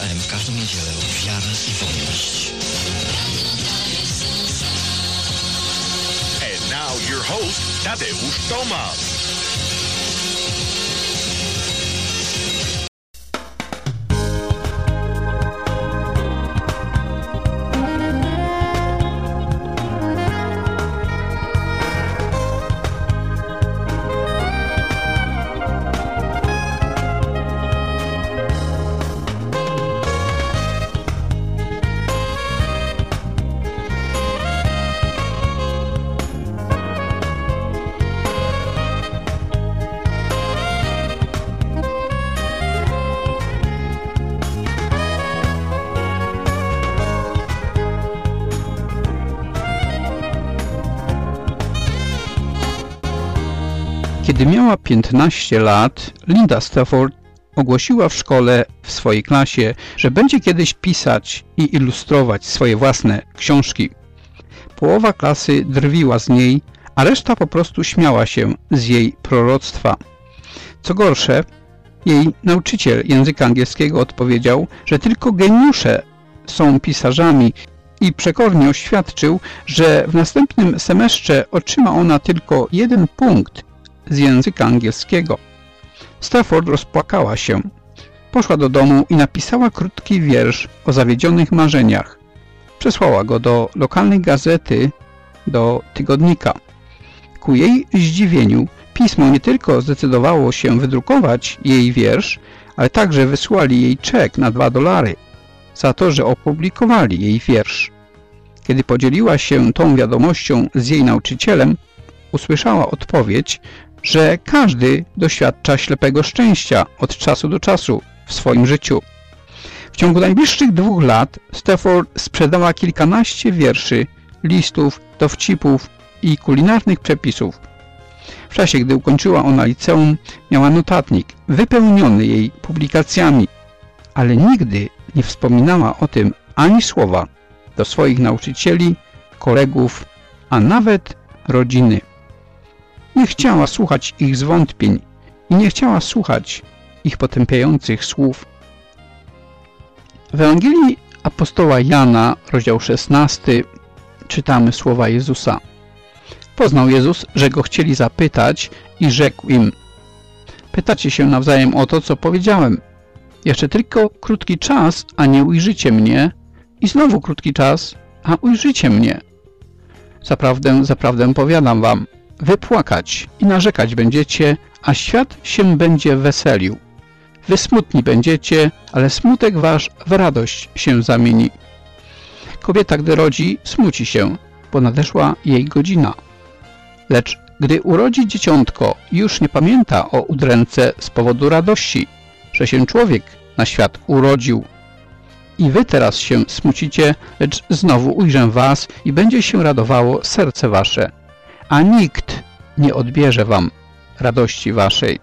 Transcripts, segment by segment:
M w każdą niedzielę Wiara i Wolność. And now your host, Tadeusz Tomasz. Kiedy miała 15 lat, Linda Stafford ogłosiła w szkole w swojej klasie, że będzie kiedyś pisać i ilustrować swoje własne książki. Połowa klasy drwiła z niej, a reszta po prostu śmiała się z jej proroctwa. Co gorsze, jej nauczyciel języka angielskiego odpowiedział, że tylko geniusze są pisarzami i przekornie oświadczył, że w następnym semestrze otrzyma ona tylko 1 punkt z języka angielskiego. Stafford rozpłakała się. Poszła do domu i napisała krótki wiersz o zawiedzionych marzeniach. Przesłała go do lokalnej gazety, do tygodnika. Ku jej zdziwieniu pismo nie tylko zdecydowało się wydrukować jej wiersz, ale także wysłali jej czek na $2 za to, że opublikowali jej wiersz. Kiedy podzieliła się tą wiadomością z jej nauczycielem, usłyszała odpowiedź, że każdy doświadcza ślepego szczęścia od czasu do czasu w swoim życiu. W ciągu najbliższych 2 lat Stafford sprzedała kilkanaście wierszy, listów, dowcipów i kulinarnych przepisów. W czasie, gdy ukończyła ona liceum, miała notatnik wypełniony jej publikacjami, ale nigdy nie wspominała o tym ani słowa do swoich nauczycieli, kolegów, a nawet rodziny. Nie chciała słuchać ich zwątpień i nie chciała słuchać ich potępiających słów. W Ewangelii apostoła Jana, rozdział 16, czytamy słowa Jezusa. Poznał Jezus, że go chcieli zapytać i rzekł im: pytacie się nawzajem o to, co powiedziałem. Jeszcze tylko krótki czas, a nie ujrzycie mnie, i znowu krótki czas, a ujrzycie mnie. Zaprawdę, zaprawdę powiadam wam, wy płakać i narzekać będziecie, a świat się będzie weselił. Wy smutni będziecie, ale smutek wasz w radość się zamieni. Kobieta, gdy rodzi, smuci się, bo nadeszła jej godzina. Lecz gdy urodzi dzieciątko, już nie pamięta o udręce z powodu radości, że się człowiek na świat urodził. I wy teraz się smucicie, lecz znowu ujrzę was i będzie się radowało serce wasze, a nikt nie odbierze wam radości waszej.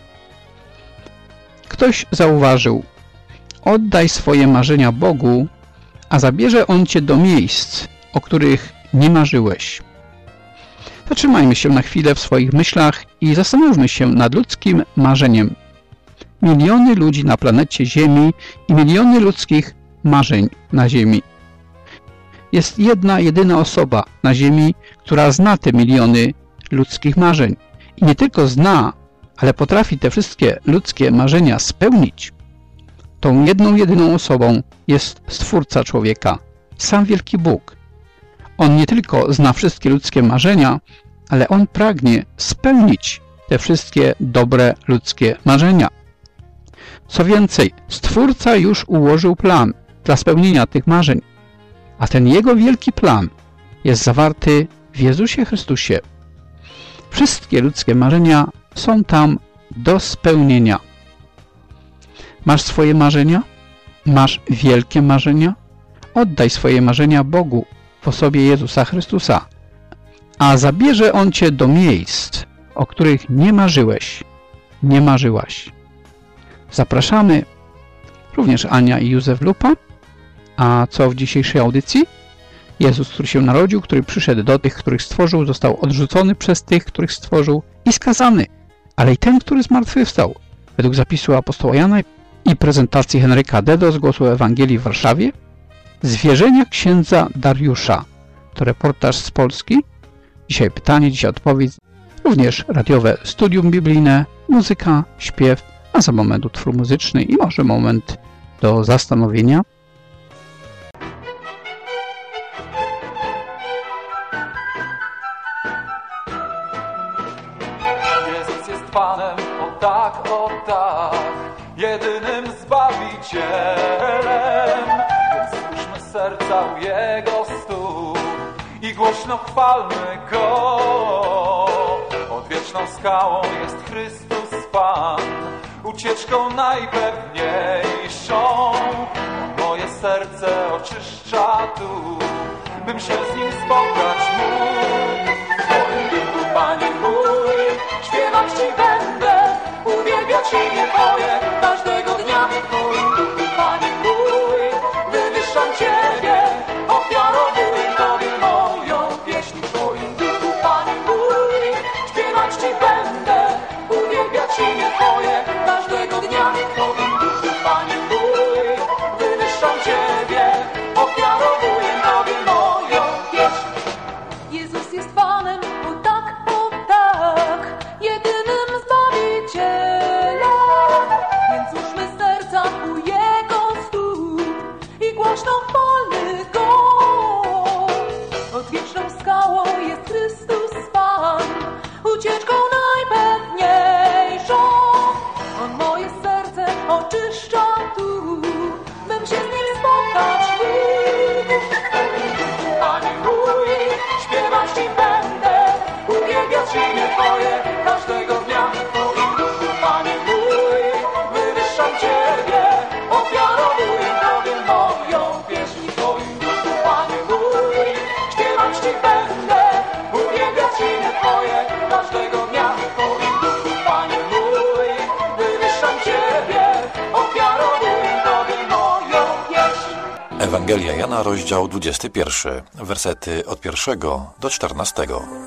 Ktoś zauważył: oddaj swoje marzenia Bogu, a zabierze On cię do miejsc, o których nie marzyłeś. Zatrzymajmy się na chwilę w swoich myślach i zastanówmy się nad ludzkim marzeniem. Miliony ludzi na planecie Ziemi i miliony ludzkich marzeń na Ziemi. Jest jedna, jedyna osoba na Ziemi, która zna te miliony ludzkich marzeń. I nie tylko zna, ale potrafi te wszystkie ludzkie marzenia spełnić. Tą jedną, jedyną osobą jest Stwórca człowieka, sam wielki Bóg. On nie tylko zna wszystkie ludzkie marzenia, ale On pragnie spełnić te wszystkie dobre ludzkie marzenia. Co więcej, Stwórca już ułożył plan dla spełnienia tych marzeń, a ten Jego wielki plan jest zawarty w Jezusie Chrystusie. Wszystkie ludzkie marzenia są tam do spełnienia. Masz swoje marzenia? Masz wielkie marzenia? Oddaj swoje marzenia Bogu w osobie Jezusa Chrystusa, a zabierze On cię do miejsc, o których nie marzyłeś, nie marzyłaś. Zapraszamy również Ania i Józef Lupa. A co w dzisiejszej audycji? Jezus, który się narodził, który przyszedł do tych, których stworzył, został odrzucony przez tych, których stworzył i skazany. Ale i ten, który zmartwychwstał. Według zapisu apostoła Jana i prezentacji Henryka Dedo z Głosu Ewangelii w Warszawie, zwierzenia księdza Dariusza. To reportaż z Polski. Dzisiaj pytanie, dzisiaj odpowiedź. Również radiowe studium biblijne, muzyka, śpiew, a za moment utwór muzyczny i może moment do zastanowienia. Jezus jest Panem, o tak, jedynym Zbawicielem. Więc złóżmy serca u Jego stóp i głośno chwalmy Go. Odwieczną skałą jest Chrystus Pan, ucieczką najpewniejszą. Moje serce oczyszcza tu, bym się z Nim spotkać mógł. W Twoim duchu, Panie mój, śpiewać Ci będę, uwielbiać imię Twoje każdego dnia. W Twoim duchu, Panie mój, wywyższam Ciebie, ofiarowuję Tobie moją pieśń. W Twoim duchu, Panie mój, śpiewać Ci będę, uwielbiać imię Twoje każdego dnia. W Twoim duchu, Panie mój, wywyższam Ciebie, ofiarowuję Tobie moją pieśń. Jezus jest Panem, o tak, jedynym Zbawicielem. Więc złóżmy serca u Jego stóp i głośno chwalmy Go. Odwieczną skałą jest Chrystus Pan, ucieczką najpewniejszą. On moje serce oczyszcza tu, bym się z Nim spotkać mógł. Panie mój, śpiewać Ci będę, uwielbiać imię Twoje każdego dnia. W Twoim duchu, Panie mój, wywyższam Ciebie, ofiarowuję Tobie moją pieśń. W Twoim duchu, Panie mój, śpiewać Ci będę, uwielbiać imię Twoje każdego dnia. W Twoim duchu, Panie mój, wywyższam Ciebie, ofiarowuję Tobie moją pieśń. Ewangelia Jana, rozdział 21, wersety od 1 do 14.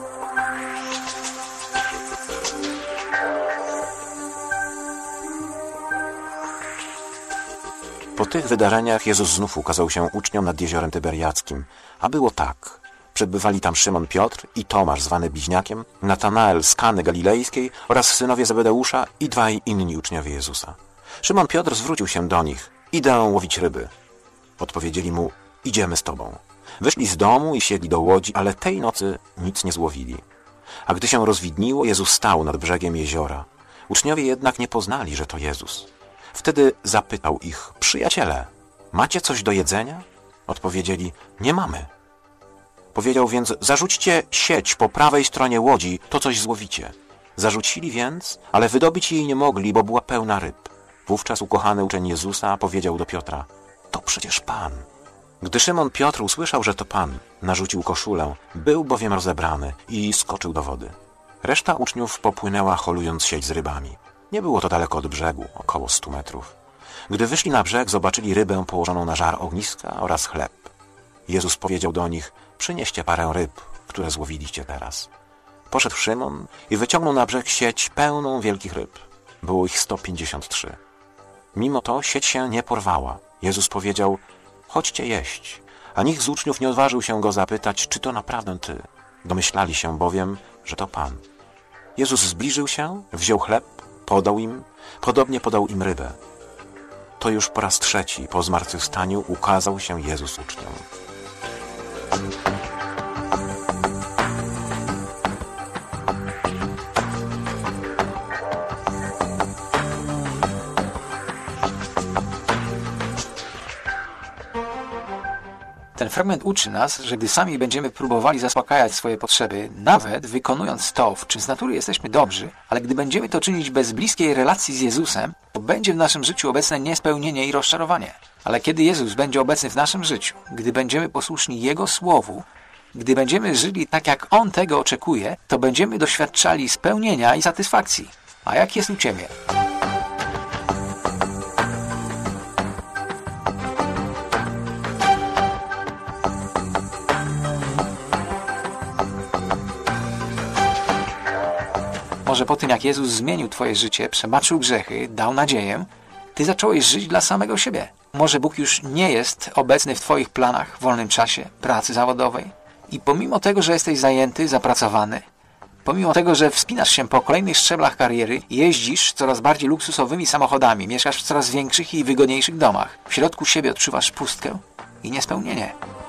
Po tych wydarzeniach Jezus znów ukazał się uczniom nad jeziorem Tyberiackim. A było tak. Przebywali tam Szymon Piotr i Tomasz zwany Bliźniakiem, Natanael z Kany Galilejskiej oraz synowie Zebedeusza i dwaj inni uczniowie Jezusa. Szymon Piotr zwrócił się do nich. Idę łowić ryby. Odpowiedzieli mu, idziemy z Tobą. Wyszli z domu i siedli do łodzi, ale tej nocy nic nie złowili. A gdy się rozwidniło, Jezus stał nad brzegiem jeziora. Uczniowie jednak nie poznali, że to Jezus. Wtedy zapytał ich, przyjaciele, macie coś do jedzenia? Odpowiedzieli, nie mamy. Powiedział więc, zarzućcie sieć po prawej stronie łodzi, to coś złowicie. Zarzucili więc, ale wydobyć jej nie mogli, bo była pełna ryb. Wówczas ukochany uczeń Jezusa powiedział do Piotra, to przecież Pan. Gdy Szymon Piotr usłyszał, że to Pan, narzucił koszulę, był bowiem rozebrany i skoczył do wody. Reszta uczniów popłynęła, holując sieć z rybami. Nie było to daleko od brzegu, około 100 metrów. Gdy wyszli na brzeg, zobaczyli rybę położoną na żar ogniska oraz chleb. Jezus powiedział do nich, przynieście parę ryb, które złowiliście teraz. Poszedł Szymon i wyciągnął na brzeg sieć pełną wielkich ryb. Było ich 153. Mimo to sieć się nie porwała. Jezus powiedział, chodźcie jeść. A nikt z uczniów nie odważył się go zapytać, czy to naprawdę Ty. Domyślali się bowiem, że to Pan. Jezus zbliżył się, wziął chleb, podał im, podobnie podał im rybę. To już po raz trzeci po zmartwychwstaniu ukazał się Jezus uczniom. Ten fragment uczy nas, że gdy sami będziemy próbowali zaspokajać swoje potrzeby, nawet wykonując to, w czym z natury jesteśmy dobrzy, ale gdy będziemy to czynić bez bliskiej relacji z Jezusem, to będzie w naszym życiu obecne niespełnienie i rozczarowanie. Ale kiedy Jezus będzie obecny w naszym życiu, gdy będziemy posłuszni Jego Słowu, gdy będziemy żyli tak, jak On tego oczekuje, to będziemy doświadczali spełnienia i satysfakcji. A jak jest u Ciebie? Może po tym, jak Jezus zmienił Twoje życie, przebaczył grzechy, dał nadzieję, Ty zacząłeś żyć dla samego siebie. Może Bóg już nie jest obecny w twoich planach, wolnym czasie, pracy zawodowej. I pomimo tego, że jesteś zajęty, zapracowany, pomimo tego, że wspinasz się po kolejnych szczeblach kariery, jeździsz coraz bardziej luksusowymi samochodami, mieszkasz w coraz większych i wygodniejszych domach, w środku siebie odczuwasz pustkę i niespełnienie.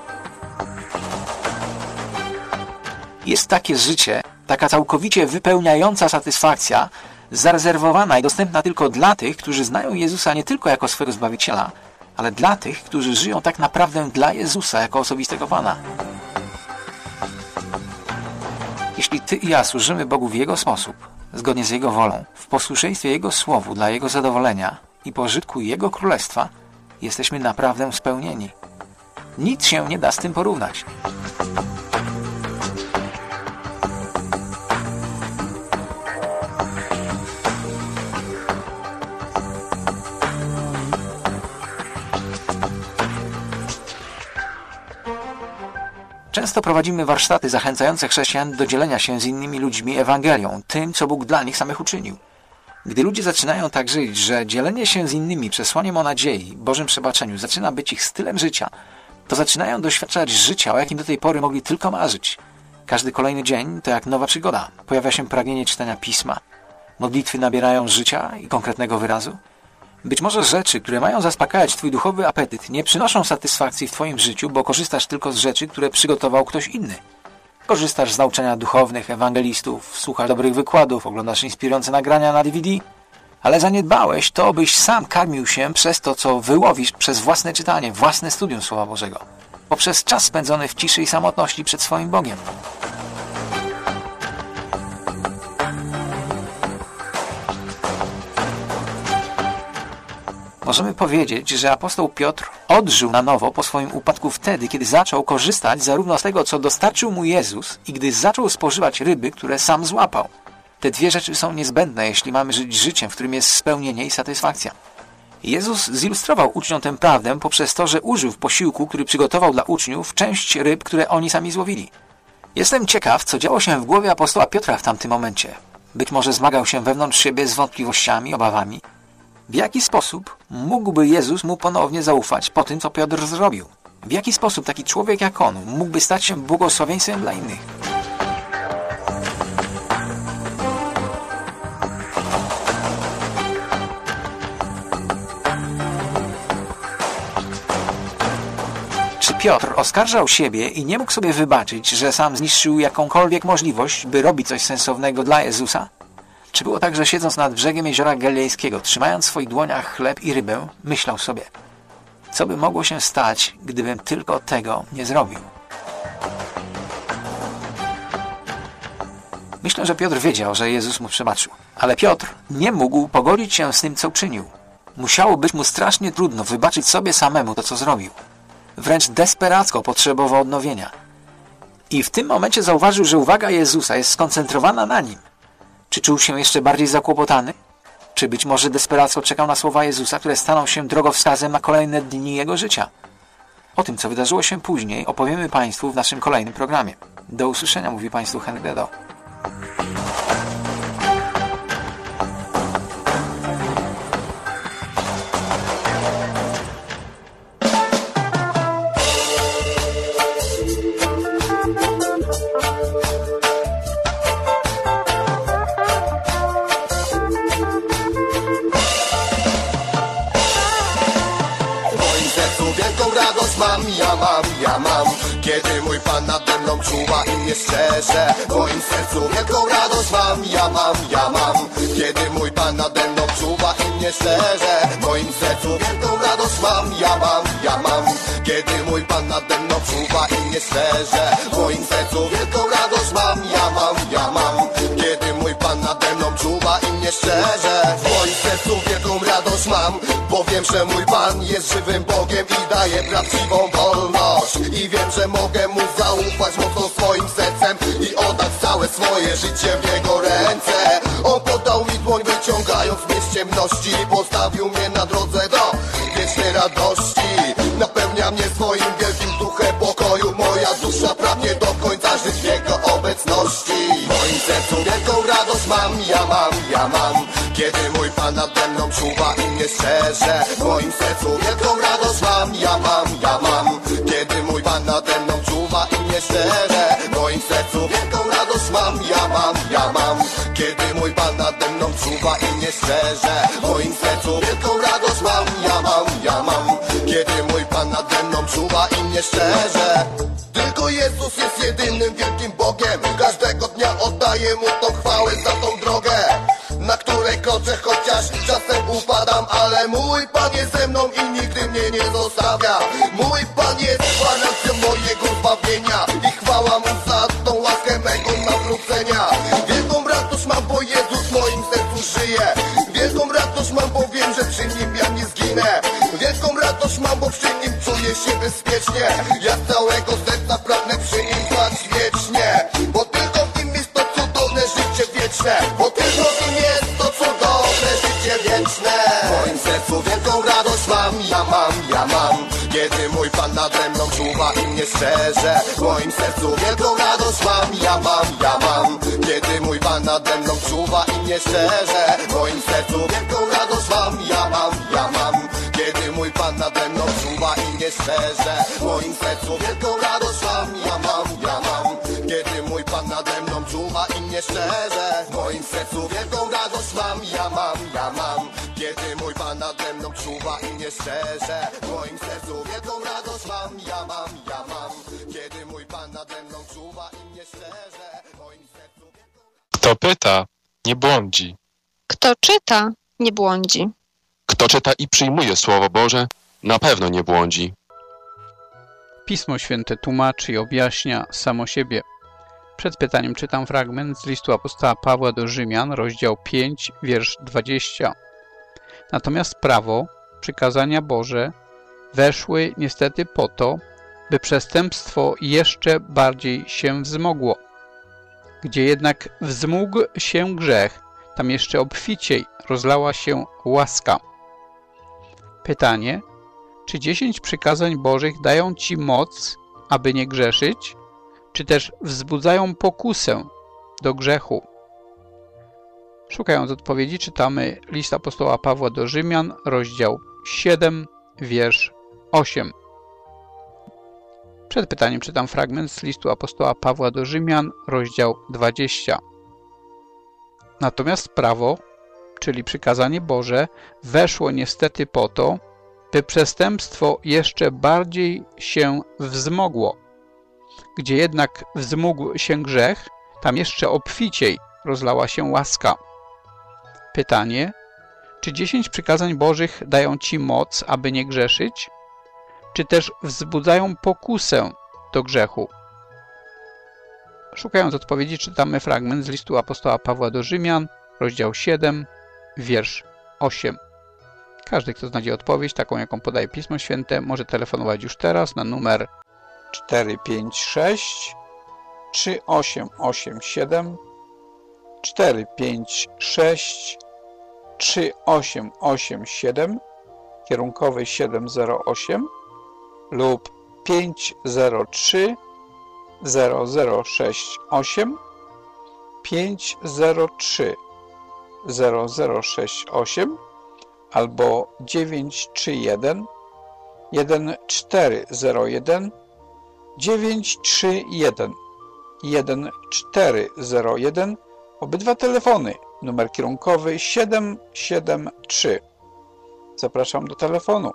Jest takie życie, taka całkowicie wypełniająca satysfakcja, zarezerwowana i dostępna tylko dla tych, którzy znają Jezusa nie tylko jako swojego Zbawiciela, ale dla tych, którzy żyją tak naprawdę dla Jezusa jako osobistego Pana. Jeśli ty i ja służymy Bogu w Jego sposób, zgodnie z Jego wolą, w posłuszeństwie Jego słowu dla Jego zadowolenia i pożytku Jego Królestwa, jesteśmy naprawdę spełnieni. Nic się nie da z tym porównać. Często prowadzimy warsztaty zachęcające chrześcijan do dzielenia się z innymi ludźmi Ewangelią, tym, co Bóg dla nich samych uczynił. Gdy ludzie zaczynają tak żyć, że dzielenie się z innymi przesłaniem o nadziei, Bożym przebaczeniu zaczyna być ich stylem życia, to zaczynają doświadczać życia, o jakim do tej pory mogli tylko marzyć. Każdy kolejny dzień to jak nowa przygoda. Pojawia się pragnienie czytania Pisma. Modlitwy nabierają życia i konkretnego wyrazu. Być może rzeczy, które mają zaspokajać twój duchowy apetyt, nie przynoszą satysfakcji w twoim życiu, bo korzystasz tylko z rzeczy, które przygotował ktoś inny. Korzystasz z nauczania duchownych, ewangelistów, słuchasz dobrych wykładów, oglądasz inspirujące nagrania na DVD, ale zaniedbałeś to, byś sam karmił się przez to, co wyłowisz przez własne czytanie, własne studium Słowa Bożego, poprzez czas spędzony w ciszy i samotności przed swoim Bogiem. Możemy powiedzieć, że apostoł Piotr odżył na nowo po swoim upadku wtedy, kiedy zaczął korzystać zarówno z tego, co dostarczył mu Jezus, i gdy zaczął spożywać ryby, które sam złapał. Te dwie rzeczy są niezbędne, jeśli mamy żyć życiem, w którym jest spełnienie i satysfakcja. Jezus zilustrował uczniom tę prawdę poprzez to, że użył w posiłku, który przygotował dla uczniów, część ryb, które oni sami złowili. Jestem ciekaw, co działo się w głowie apostoła Piotra w tamtym momencie. Być może zmagał się wewnątrz siebie z wątpliwościami, obawami. W jaki sposób mógłby Jezus mu ponownie zaufać po tym, co Piotr zrobił? W jaki sposób taki człowiek jak on mógłby stać się błogosławieństwem dla innych? Czy Piotr oskarżał siebie i nie mógł sobie wybaczyć, że sam zniszczył jakąkolwiek możliwość, by robić coś sensownego dla Jezusa? Czy było tak, że siedząc nad brzegiem jeziora Galilejskiego, trzymając w swoich dłoniach chleb i rybę, myślał sobie, co by mogło się stać, gdybym tylko tego nie zrobił? Myślę, że Piotr wiedział, że Jezus mu przebaczył. Ale Piotr nie mógł pogodzić się z tym, co uczynił. Musiało być mu strasznie trudno wybaczyć sobie samemu to, co zrobił. Wręcz desperacko potrzebował odnowienia. I w tym momencie zauważył, że uwaga Jezusa jest skoncentrowana na nim. Czy czuł się jeszcze bardziej zakłopotany? Czy być może desperacko czekał na słowa Jezusa, które staną się drogowskazem na kolejne dni jego życia? O tym, co wydarzyło się później, opowiemy Państwu w naszym kolejnym programie. Do usłyszenia, mówi Państwu Henryk Dedo. Ja mam, kiedy mój Pan nade mną czuwa i mnie strzeże. W moim sercu wielką radość mam, ja mam, kiedy mój Pan nade mną czuwa i mnie strzeże. W moim sercu wielką radość mam, ja mam, kiedy mój Pan nade mną czuwa i mnie strzeże. W moim sercu wielką radość mam, ja mam, kiedy mój Pan nade mną czuwa i mnie strzeże. W moim sercu wielką radość mam, bo wiem, że mój Pan jest żywym Bogiem i daje prawdziwą wolność. I wiem, że mogę Mu zaufać mocno swoim sercem i oddać całe swoje życie w Jego ręce. On podał mi dłoń, wyciągając mnie z ciemności, postawił mnie na drodze do wiecznej radości. Napełnia mnie swoim wielkim duchem pokoju, moja dusza pragnie do końca żyć w Jego obecności. W moim sercu wielką radość mam, ja mam, Kiedy mój Pan nade mną czuwa i mnie strzeże. W moim sercu wielką radość mam, ja mam. Kiedy mój Pan nade mną czuwa i mnie strzeże. W moim sercu wielką radość mam, ja mam. Kiedy mój Pan nade mną czuwa i mnie strzeże. W moim sercu wielką radość mam, ja mam. Kiedy mój Pan nade mną czuwa i mnie strzeże. Tylko Jezus jest jedynym wielkim Bogiem. Każdego dnia oddaję Mu tą chwałę za tą drogę, na której kroczę, chociaż czasem upadam. Ale mój Pan jest ze mną i nigdy mnie nie zostawia. Mój Pan jest gwarancją mojego zbawienia i chwała Mu za tą łaskę mego nawrócenia. Wielką radość mam, bo Jezus w moim sercu żyje. Wielką radość mam, bo wiem, że przy Nim ja nie zginę. Wielką radość mam, bo przy Nim czuję się bezpiecznie. Ja z całego serca pragnę przy Nim trwać wiecznie, bo tylko w Nim jest to cudowne życie wieczne. Bo tylko w Nim jest to cudowne życie wieczne. W moim sercu wielką radość mam, ja mam. Kiedy mój Pan nade mną czuwa i mnie strzeże. W moim sercu wielką radość mam, ja mam. Kiedy mój Pan nade mną czuwa i mnie strzeże. W moim sercu wielką radość mam, ja mam. Kiedy mój Pan nade mną czuwa i mnie strzeże. W moim sercu wielką radość mam, ja mam. Kiedy mój Pan nade mną czuwa i mnie strzeże. W moim sercu wielką radość mam, ja mam. Kiedy mój Pan nade mną czuwa i mnie strzeże. W moim sercu wielką radość mam, ja mam. Kiedy mój Pan nade mną czuwa i mnie strzeże. W moim sercu wielką... Kto pyta, nie błądzi. Kto czyta, nie błądzi. Kto czyta i przyjmuje Słowo Boże, na pewno nie błądzi. Pismo Święte tłumaczy i objaśnia samo siebie. Przed pytaniem czytam fragment z listu apostoła Pawła do Rzymian, rozdział 5, wiersz 20. Natomiast prawo, przykazania Boże weszły niestety po to, by przestępstwo jeszcze bardziej się wzmogło. Gdzie jednak wzmógł się grzech, tam jeszcze obficiej rozlała się łaska. Pytanie, czy 10 przykazań Bożych dają Ci moc, aby nie grzeszyć, czy też wzbudzają pokusę do grzechu? Szukając odpowiedzi, czytamy list apostoła Pawła do Rzymian, rozdział 7, wiersz 8. Przed pytaniem czytam fragment z listu apostoła Pawła do Rzymian, rozdział 20. Natomiast prawo, czyli przykazanie Boże, weszło niestety po to, by przestępstwo jeszcze bardziej się wzmogło. Gdzie jednak wzmógł się grzech, tam jeszcze obficiej rozlała się łaska. Pytanie, czy 10 przykazań Bożych dają Ci moc, aby nie grzeszyć, czy też wzbudzają pokusę do grzechu? Szukając odpowiedzi, czytamy fragment z listu apostoła Pawła do Rzymian, rozdział 7, wiersz 8. Każdy, kto znajdzie odpowiedź, taką jaką podaje Pismo Święte, może telefonować już teraz na numer 456 3887 456 3887 kierunkowy 708 lub 503 0068 503 0068 albo 931 1401 931 1401. Obydwa telefony, numer kierunkowy 773. Zapraszam do telefonu.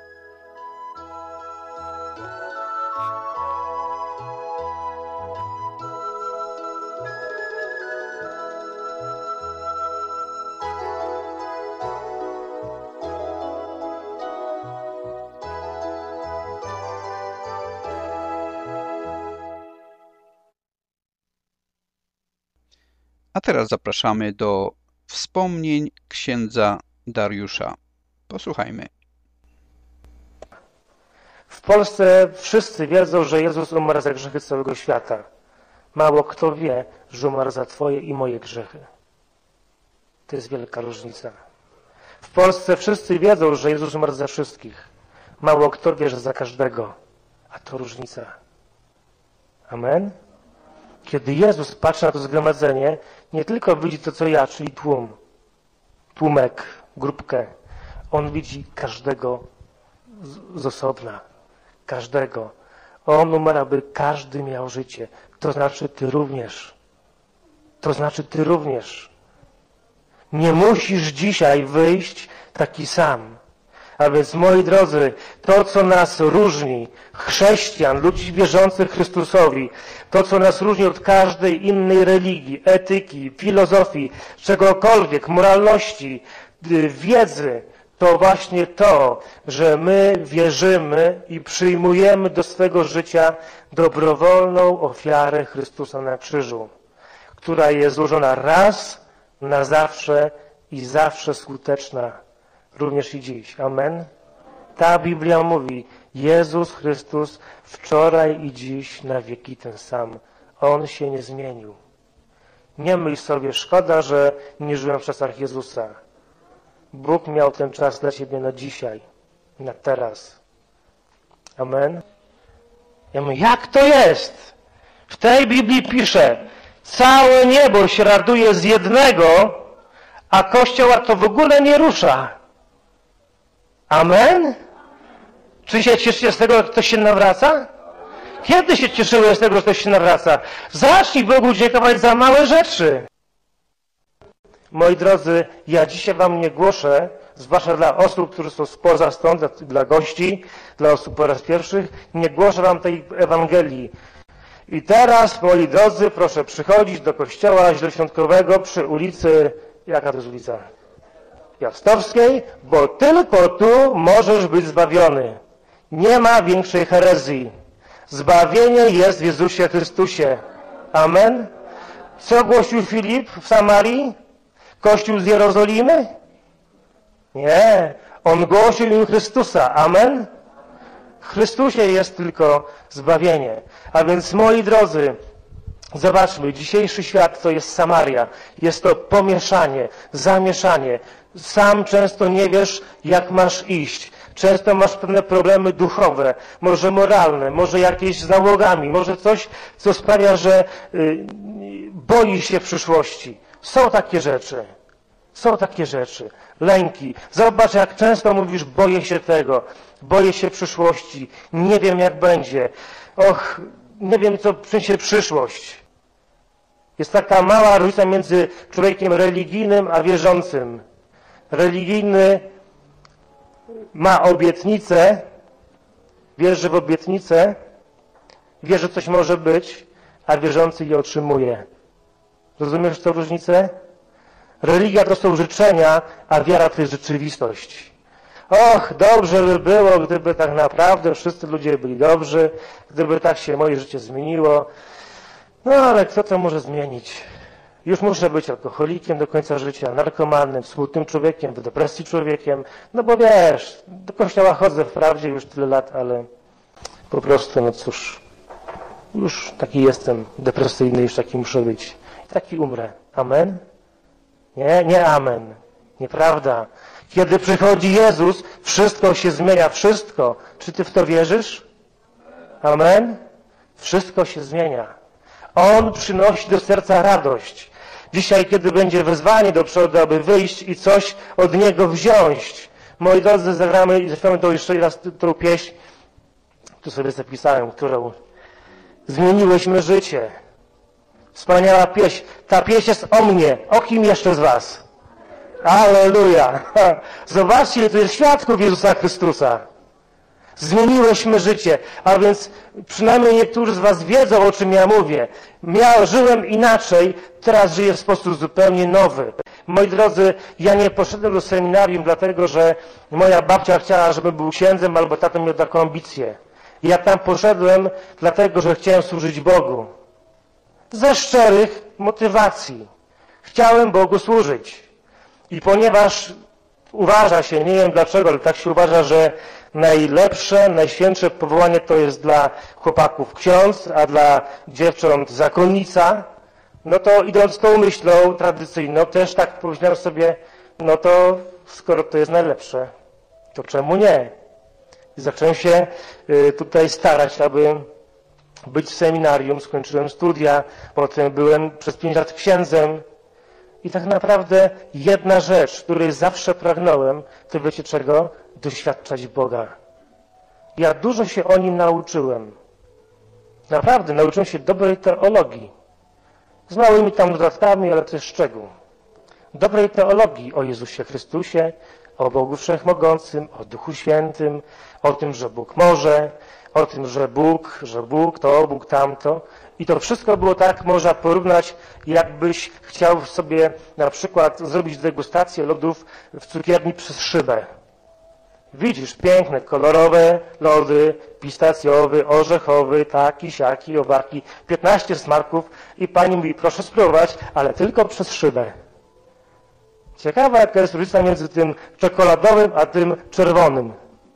A teraz zapraszamy do wspomnień księdza Dariusza. Posłuchajmy. W Polsce wszyscy wiedzą, że Jezus umarł za grzechy całego świata. Mało kto wie, że umarł za Twoje i moje grzechy. To jest wielka różnica. W Polsce wszyscy wiedzą, że Jezus umarł za wszystkich. Mało kto wie, że za każdego. A to różnica. Amen? Kiedy Jezus patrzy na to zgromadzenie, nie tylko widzi to, co ja, czyli tłum. tłumek, grupkę. On widzi każdego z osobna. Każdego. On umarł, aby każdy miał życie. To znaczy ty również. To znaczy ty również. Nie musisz dzisiaj wyjść taki sam. A więc, moi drodzy, to, co nas różni, chrześcijan, ludzi wierzących Chrystusowi, to, co nas różni od każdej innej religii, etyki, filozofii, czegokolwiek, moralności, wiedzy, to właśnie to, że my wierzymy i przyjmujemy do swego życia dobrowolną ofiarę Chrystusa na krzyżu, która jest złożona raz na zawsze i zawsze skuteczna, również i dziś. Amen? Ta Biblia mówi, Jezus Chrystus wczoraj i dziś na wieki ten sam. On się nie zmienił. Nie myśl sobie, szkoda, że nie żyłem w czasach Jezusa. Bóg miał ten czas dla ciebie na dzisiaj, na teraz. Amen? Ja mówię, jak to jest? W tej Biblii pisze, całe niebo się raduje z jednego, a Kościoła to w ogóle nie rusza. Amen? Czy się cieszycie z tego, że ktoś się nawraca? Kiedy się cieszyłeś z tego, że ktoś się nawraca? Zacznij Bogu dziękować za małe rzeczy. Moi drodzy, ja dzisiaj wam nie głoszę, zwłaszcza dla osób, którzy są spoza stąd, dla gości, dla osób po raz pierwszych, nie głoszę wam tej Ewangelii. I teraz, moi drodzy, proszę przychodzić do kościoła zielonoświątkowego przy ulicy, jaka to jest ulica? Piastowskiej, bo tylko tu możesz być zbawiony. Nie ma większej herezji. Zbawienie jest w Jezusie Chrystusie. Amen? Co głosił Filip w Samarii? Kościół z Jerozolimy? Nie. On głosił im Chrystusa. Amen? W Chrystusie jest tylko zbawienie. A więc, moi drodzy, zobaczmy, dzisiejszy świat to jest Samaria. Jest to pomieszanie, zamieszanie. Sam często nie wiesz, jak masz iść. Często masz pewne problemy duchowe, może moralne, może jakieś z nałogami, może coś, co sprawia, że boisz się przyszłości. Są takie rzeczy. Są takie rzeczy. Lęki. Zobacz, jak często mówisz, boję się tego, boję się przyszłości, nie wiem, jak będzie. Och, nie wiem, co przyniesie przyszłość. Jest taka mała różnica między człowiekiem religijnym a wierzącym. Religijny ma obietnicę, wierzy w obietnicę, wie, że coś może być, a wierzący je otrzymuje. Rozumiesz tę różnicę? Religia to są życzenia, a wiara to jest rzeczywistość. Och, dobrze by było, gdyby tak naprawdę wszyscy ludzie byli dobrzy, gdyby tak się moje życie zmieniło. No ale kto to może zmienić? Już muszę być alkoholikiem do końca życia, narkomanem, smutnym człowiekiem, w depresji człowiekiem. No bo wiesz, do kościoła chodzę wprawdzie już tyle lat, ale po prostu, no cóż, już taki jestem depresyjny, już taki muszę być. I taki umrę. Amen? Nie, nie amen. Nieprawda. Kiedy przychodzi Jezus, wszystko się zmienia, wszystko. Czy ty w to wierzysz? Amen? Wszystko się zmienia. On przynosi do serca radość. Dzisiaj, kiedy będzie wezwanie do przodu, aby wyjść i coś od Niego wziąć. Moi drodzy, zagramy i zaśpiewamy to jeszcze raz, tą pieśń, tu sobie zapisałem, którą zmieniłyśmy życie. Wspaniała pieśń. Ta pieśń jest o mnie. O kim jeszcze z was? Alleluja. Zobaczcie, ile tu jest świadków Jezusa Chrystusa. Zmieniłyśmy życie, a więc przynajmniej niektórzy z was wiedzą, o czym ja mówię. Żyłem inaczej, teraz żyję w sposób zupełnie nowy. Moi drodzy, ja nie poszedłem do seminarium dlatego, że moja babcia chciała, żebym był księdzem, albo tata miał taką ambicję. Ja tam poszedłem dlatego, że chciałem służyć Bogu. Ze szczerych motywacji. Chciałem Bogu służyć. I ponieważ uważa się, nie wiem dlaczego, ale tak się uważa, że najlepsze, najświętsze powołanie to jest dla chłopaków ksiądz, a dla dziewcząt zakonnica, no to idąc tą myślą tradycyjną, też tak pomyślałem sobie, no to skoro to jest najlepsze, to czemu nie? I zacząłem się tutaj starać, aby być w seminarium, skończyłem studia, potem byłem przez 5 lat księdzem I tak naprawdę jedna rzecz, której zawsze pragnąłem, to wiecie czego? Doświadczać Boga. Ja dużo się o Nim nauczyłem. Naprawdę, nauczyłem się dobrej teologii. Z małymi tam dodatkami, ale to jest szczegół. Dobrej teologii o Jezusie Chrystusie, o Bogu Wszechmogącym, o Duchu Świętym, o tym, że Bóg może, o tym, że Bóg to, Bóg tamto. I to wszystko było tak, można porównać, jakbyś chciał sobie na przykład zrobić degustację lodów w cukierni przez szybę. Widzisz piękne, kolorowe lody, pistacjowy, orzechowy, taki, siaki, owaki, 15 smaków i pani mówi, proszę spróbować, ale tylko przez szybę. Ciekawa, jaka jest różnica między tym czekoladowym, a tym czerwonym.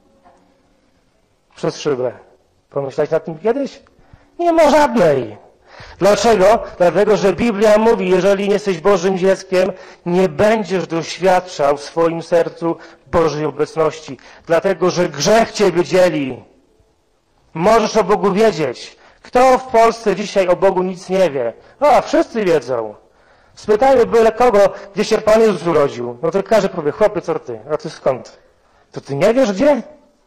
Przez szybę. Pomyślałeś nad tym kiedyś? Nie ma żadnej. Dlaczego? Dlatego, że Biblia mówi, jeżeli nie jesteś Bożym dzieckiem, nie będziesz doświadczał w swoim sercu Bożej obecności. Dlatego, że grzech ciebie dzieli. Możesz o Bogu wiedzieć. Kto w Polsce dzisiaj o Bogu nic nie wie? A, wszyscy wiedzą. Spytajmy byle kogo, gdzie się Pan Jezus urodził. No to każdy powie, chłopie, co ty? A ty skąd? To ty nie wiesz gdzie?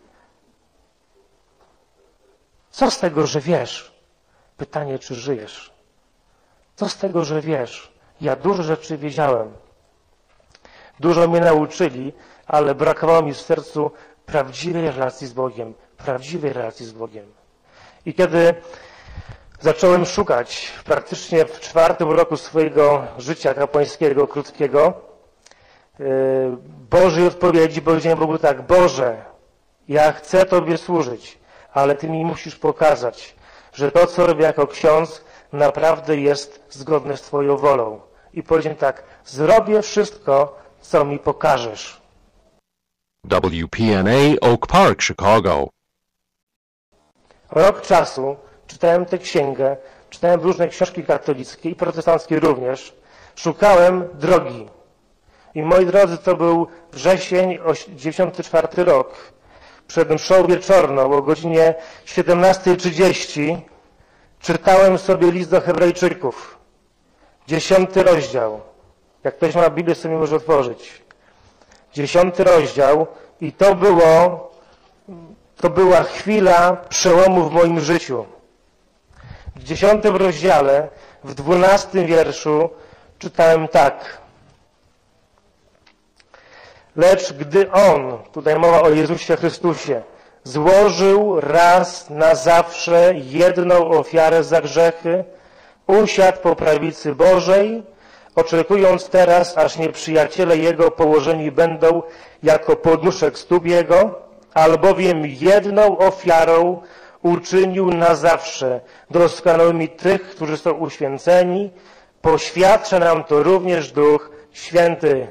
Co z tego, że wiesz? Pytanie, czy żyjesz? Co z tego, że wiesz? Ja dużo rzeczy wiedziałem. Dużo mnie nauczyli, ale brakowało mi w sercu prawdziwej relacji z Bogiem. Prawdziwej relacji z Bogiem. I kiedy zacząłem szukać praktycznie w 4. roku swojego życia kapłańskiego, krótkiego, Bożej odpowiedzi, powiedziałem Bogu tak, Boże, ja chcę Tobie służyć, ale Ty mi musisz pokazać, że to, co robię jako ksiądz, naprawdę jest zgodne z Twoją wolą. I powiedziałem tak, zrobię wszystko, co mi pokażesz. WPNA Oak Park, Chicago. Rok czasu czytałem tę księgę, czytałem różne książki katolickie i protestanckie również. Szukałem drogi. I moi drodzy, to był wrzesień, 94 rok. Przed mszą wieczorną o godzinie 17:30 czytałem sobie list do Hebrajczyków. 10 rozdział. Jak ktoś ma Biblię, sobie może otworzyć. 10 rozdział i to była chwila przełomu w moim życiu. W 10 rozdziale, w 12 wierszu czytałem tak. Lecz gdy On, tutaj mowa o Jezusie Chrystusie, złożył raz na zawsze jedną ofiarę za grzechy, usiadł po prawicy Bożej, oczekując teraz, aż nieprzyjaciele Jego położeni będą jako podnóżek stóp Jego, albowiem jedną ofiarą uczynił na zawsze doskonałymi tych, którzy są uświęceni, poświadcza nam to również Duch Święty.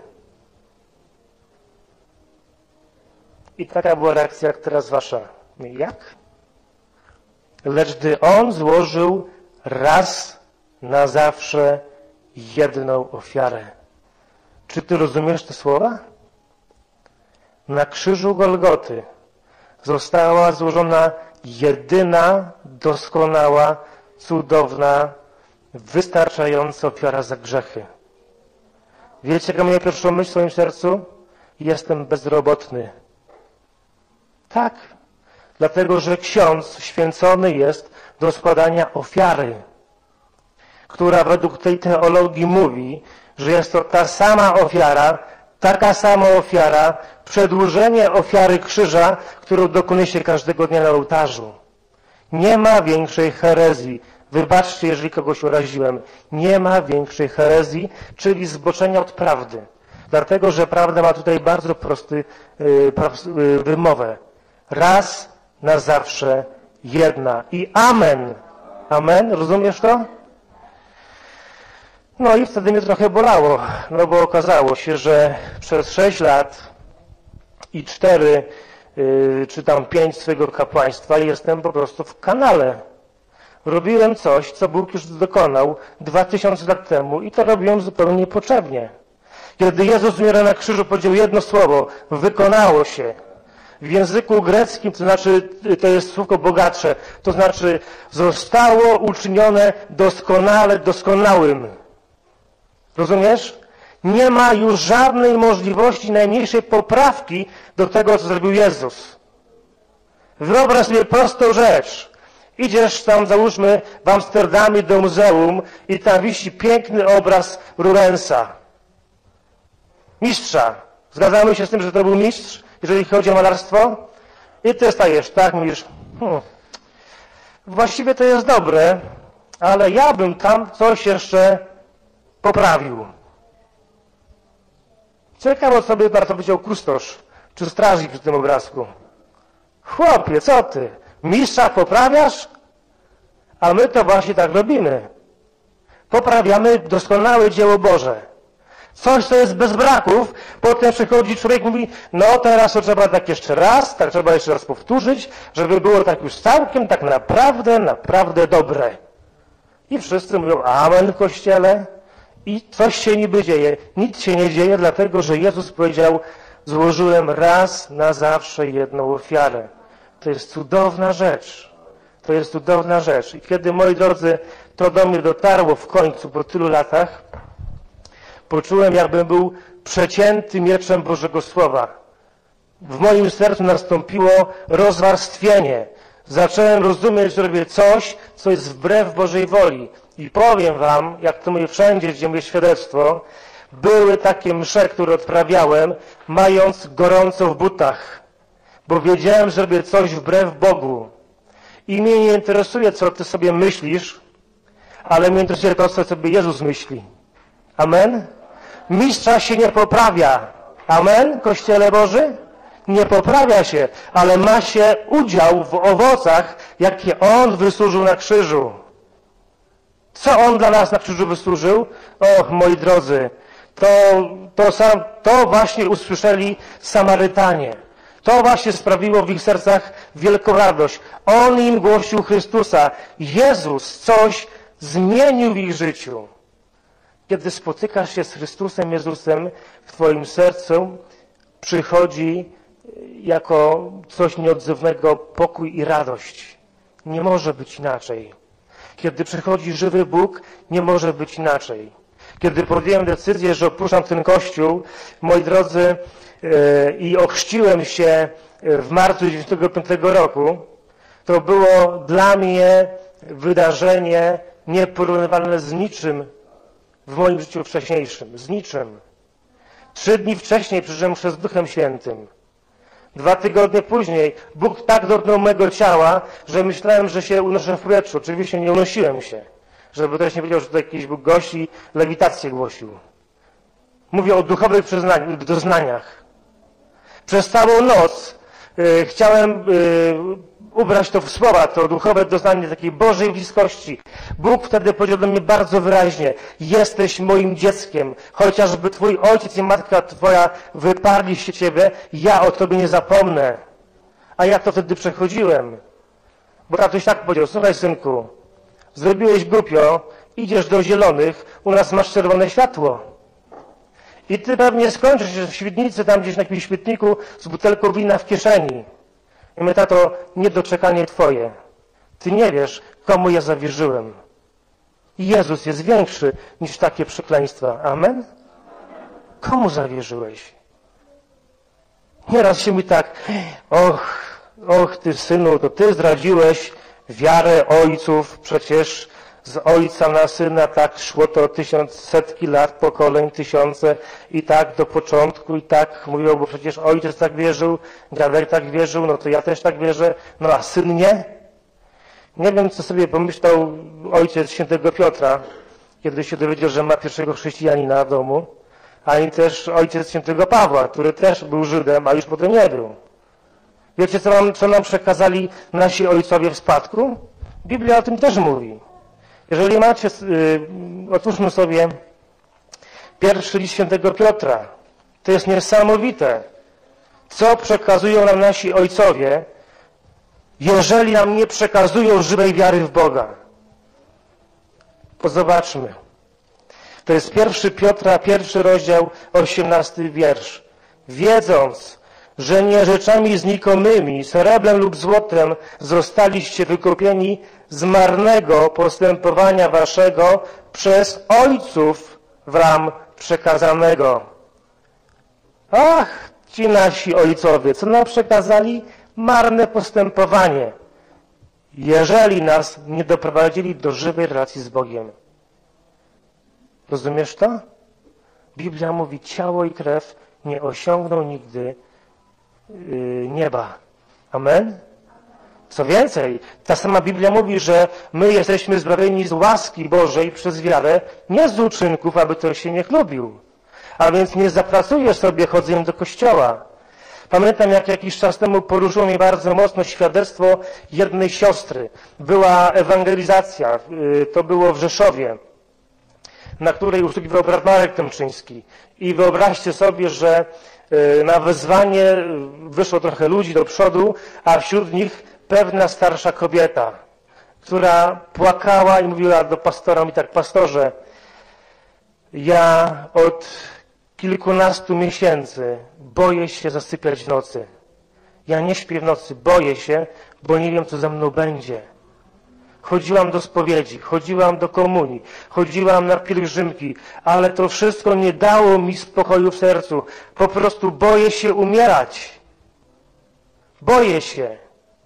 I taka była reakcja, jak teraz wasza. Jak? Lecz gdy On złożył raz na zawsze jedną ofiarę. Czy ty rozumiesz te słowa? Na krzyżu Golgoty została złożona jedyna, doskonała, cudowna, wystarczająca ofiara za grzechy. Wiecie, jaka moja pierwsza myśl w swoim sercu? Jestem bezrobotny. Tak, dlatego że ksiądz święcony jest do składania ofiary, która według tej teologii mówi, że jest to ta sama ofiara, taka sama ofiara, przedłużenie ofiary krzyża, którą dokonuje się każdego dnia na ołtarzu. Nie ma większej herezji. Wybaczcie, jeżeli kogoś uraziłem. Nie ma większej herezji, czyli zboczenia od prawdy. Dlatego, że prawda ma tutaj bardzo prosty wymowę. Raz na zawsze jedna. I amen. Amen, rozumiesz to? No i wtedy mnie trochę bolało, no bo okazało się, że przez 6 lat i 4 czy tam 5 swojego kapłaństwa jestem po prostu w kanale. Robiłem coś, co Bóg już dokonał 2000 lat temu i to robiłem zupełnie niepotrzebnie. Kiedy Jezus umiera na krzyżu, powiedział jedno słowo, wykonało się. W języku greckim, to znaczy, to jest słówko bogatsze, to znaczy zostało uczynione doskonale doskonałym. Rozumiesz? Nie ma już żadnej możliwości, najmniejszej poprawki do tego, co zrobił Jezus. Wyobraź sobie prostą rzecz. Idziesz tam, załóżmy, w Amsterdamie do muzeum i tam wisi piękny obraz Rubensa. Mistrza. Zgadzamy się z tym, że to był mistrz, jeżeli chodzi o malarstwo? I ty stajesz, tak? Mówisz, właściwie to jest dobre, ale ja bym tam coś jeszcze poprawił. Ciekawe, co by na to powiedział kustosz, czy strażnik przy tym obrazku. Chłopie, co ty? Mistrza poprawiasz? A my to właśnie tak robimy. Poprawiamy doskonałe dzieło Boże. Coś, co jest bez braków, potem przychodzi człowiek i mówi, no teraz to trzeba tak jeszcze raz, tak trzeba jeszcze raz powtórzyć, żeby było tak już całkiem, tak naprawdę, naprawdę dobre. I wszyscy mówią, amen w Kościele. I coś się niby dzieje. Nic się nie dzieje, dlatego że Jezus powiedział, złożyłem raz na zawsze jedną ofiarę. To jest cudowna rzecz. To jest cudowna rzecz. I kiedy, moi drodzy, to do mnie dotarło w końcu po tylu latach, poczułem, jakbym był przecięty mieczem Bożego Słowa. W moim sercu nastąpiło rozwarstwienie. Zacząłem rozumieć, że robię coś, co jest wbrew Bożej woli. I powiem wam, jak to mówię wszędzie, gdzie mówię świadectwo, były takie msze, które odprawiałem, mając gorąco w butach. Bo wiedziałem, że robię coś wbrew Bogu. I mnie nie interesuje, co ty sobie myślisz, ale mnie interesuje to, co sobie Jezus myśli. Amen? Mistrza się nie poprawia. Amen? Kościele Boży? Nie poprawia się, ale ma się udział w owocach, jakie On wysłużył na krzyżu. Co On dla nas na krzyżu wysłużył? Och, moi drodzy, to właśnie usłyszeli Samarytanie. To właśnie sprawiło w ich sercach wielką radość. On im głosił Chrystusa. Jezus coś zmienił w ich życiu. Kiedy spotykasz się z Chrystusem Jezusem, w twoim sercu przychodzi jako coś nieodzownego pokój i radość. Nie może być inaczej. Kiedy przychodzi żywy Bóg, nie może być inaczej. Kiedy podjąłem decyzję, że opuszczam ten Kościół, moi drodzy, i ochrzciłem się w marcu 1995 roku, to było dla mnie wydarzenie nieporównywalne z niczym w moim życiu wcześniejszym. Z niczym. 3 dni wcześniej przeżyłem mszę z Duchem Świętym. 2 tygodnie później Bóg tak dotknął mego ciała, że myślałem, że się unoszę w powietrzu. Oczywiście nie unosiłem się. Żeby ktoś nie wiedział, że to jakiś Bóg gość i lewitację głosił. Mówię o duchowych doznaniach. Przez całą noc chciałem ubrać to w słowa, to duchowe doznanie takiej Bożej bliskości. Bóg wtedy powiedział do mnie bardzo wyraźnie, jesteś moim dzieckiem, chociażby twój ojciec i matka twoja wyparli się ciebie, ja o tobie nie zapomnę. A ja to wtedy przechodziłem. Bo tatuś tak powiedział, słuchaj synku, zrobiłeś głupio, idziesz do zielonych, u nas masz czerwone światło. I ty pewnie skończysz się w świetnicy, tam gdzieś na jakimś świetniku z butelką wina w kieszeni. I my, tato, niedoczekanie twoje. Ty nie wiesz, komu ja zawierzyłem. Jezus jest większy niż takie przekleństwa. Amen? Komu zawierzyłeś? Nieraz się mi tak, och, ty synu, to ty zdradziłeś wiarę ojców, przecież z ojca na syna tak szło to setki lat, pokoleń, tysiące i tak do początku i tak mówią, bo przecież ojciec tak wierzył, dziadek tak wierzył, no to ja też tak wierzę, no a syn nie? Nie wiem, co sobie pomyślał ojciec świętego Piotra, kiedy się dowiedział, że ma pierwszego chrześcijanina w domu, ani też ojciec świętego Pawła, który też był Żydem, a już potem nie był. Wiecie, co nam przekazali nasi ojcowie w spadku? Biblia o tym też mówi. Jeżeli macie, otwórzmy sobie pierwszy list świętego Piotra. To jest niesamowite, co przekazują nam nasi ojcowie, jeżeli nam nie przekazują żywej wiary w Boga. Zobaczmy. To jest 1 Piotra, 1 rozdział, 18 wiersz. Wiedząc, że nie rzeczami znikomymi, srebrem lub złotem zostaliście wykupieni z marnego postępowania waszego przez ojców wam przekazanego. Ach, ci nasi ojcowie, co nam przekazali? Marne postępowanie, jeżeli nas nie doprowadzili do żywej relacji z Bogiem. Rozumiesz to? Biblia mówi, ciało i krew nie osiągną nigdy nieba. Amen? Co więcej, ta sama Biblia mówi, że my jesteśmy zbawieni z łaski Bożej przez wiarę, nie z uczynków, aby ktoś się nie chlubił. A więc nie zapracujesz sobie chodzeniem do kościoła. Pamiętam, jak jakiś czas temu poruszyło mnie bardzo mocno świadectwo jednej siostry. Była ewangelizacja, to było w Rzeszowie, na której usługiwał brat Marek Temczyński. I wyobraźcie sobie, że na wezwanie wyszło trochę ludzi do przodu, a wśród nich pewna starsza kobieta, która płakała i mówiła do pastora, mówi tak, pastorze, ja od kilkunastu miesięcy boję się zasypiać w nocy. Ja nie śpię w nocy, boję się, bo nie wiem, co ze mną będzie. Chodziłam do spowiedzi, chodziłam do komunii, chodziłam na pielgrzymki, ale to wszystko nie dało mi spokoju w sercu. Po prostu boję się umierać. Boję się.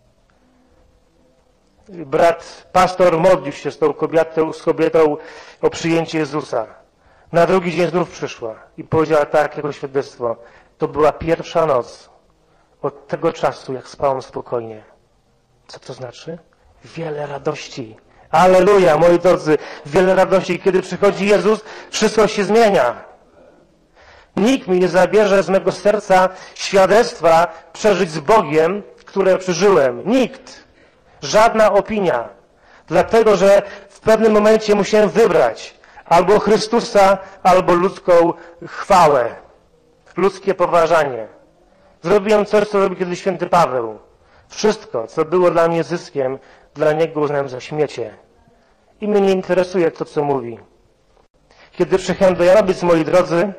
Brat pastor modlił się z tą kobietą o przyjęcie Jezusa. Na drugi dzień znów przyszła i powiedziała tak, jako świadectwo. To była pierwsza noc od tego czasu, jak spałam spokojnie. Co to znaczy? Wiele radości. Alleluja, moi drodzy, wiele radości. Kiedy przychodzi Jezus, wszystko się zmienia. Nikt mi nie zabierze z mego serca świadectwa przeżyć z Bogiem, które przeżyłem. Nikt. Żadna opinia. Dlatego, że w pewnym momencie musiałem wybrać albo Chrystusa, albo ludzką chwałę, ludzkie poważanie. Zrobiłem coś, co robił kiedyś święty Paweł. Wszystko, co było dla mnie zyskiem, dla niego uznałem za śmiecie. I mnie nie interesuje to, co mówi. Kiedy przyjechałem do Janowic, moi drodzy,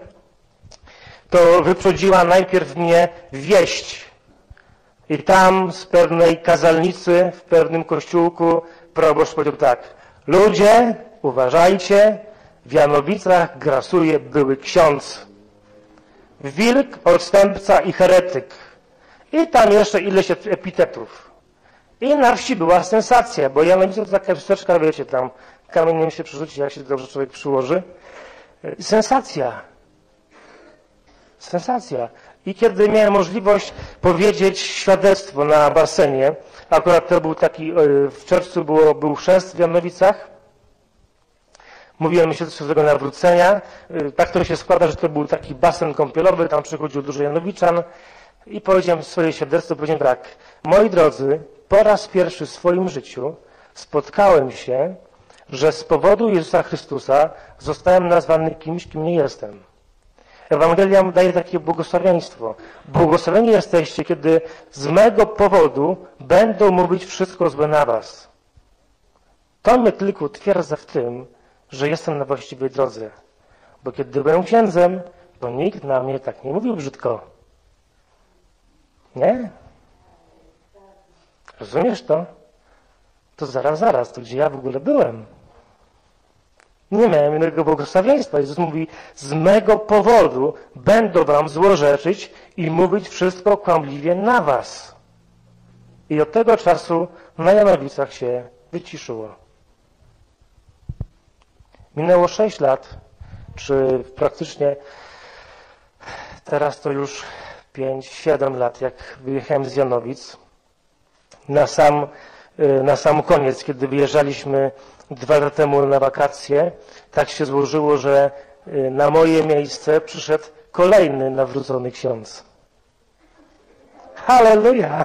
to wyprzedziła najpierw mnie wieść. I tam z pewnej kazalnicy, w pewnym kościółku, proboszcz powiedział tak. Ludzie, uważajcie, w Janowicach grasuje były ksiądz. Wilk, odstępca i heretyk. I tam jeszcze ileś epitetów. I na wsi była sensacja, bo Janowice to taka wsteczka, wiecie, tam kamieniem się przerzuci, jak się dobrze człowiek przyłoży. Sensacja. Sensacja. I kiedy miałem możliwość powiedzieć świadectwo na basenie, akurat to był taki, w czerwcu był chrzest w Janowicach, mówiłem świadectwo tego nawrócenia, tak to się składa, że to był taki basen kąpielowy, tam przychodził dużo Janowiczan i powiedziałem swoje świadectwo, powiedziałem tak, moi drodzy, po raz pierwszy w swoim życiu spotkałem się, że z powodu Jezusa Chrystusa zostałem nazwany kimś, kim nie jestem. Ewangelia daje takie błogosławieństwo. Błogosławieni jesteście, kiedy z mego powodu będą mówić wszystko złe na was. To mnie tylko utwierdza w tym, że jestem na właściwej drodze. Bo kiedy byłem księdzem, to nikt na mnie tak nie mówił brzydko. Nie? Rozumiesz to? To zaraz, to gdzie ja w ogóle byłem? Nie miałem innego błogosławieństwa. Jezus mówi, z mego powodu będą wam złorzeczyć i mówić wszystko kłamliwie na was. I od tego czasu na Janowicach się wyciszyło. Minęło 6 lat, czy praktycznie teraz to już 5-7 lat, jak wyjechałem z Janowic. Na sam koniec, kiedy wyjeżdżaliśmy 2 lata temu na wakacje, tak się złożyło, że na moje miejsce przyszedł kolejny nawrócony ksiądz. Halleluja!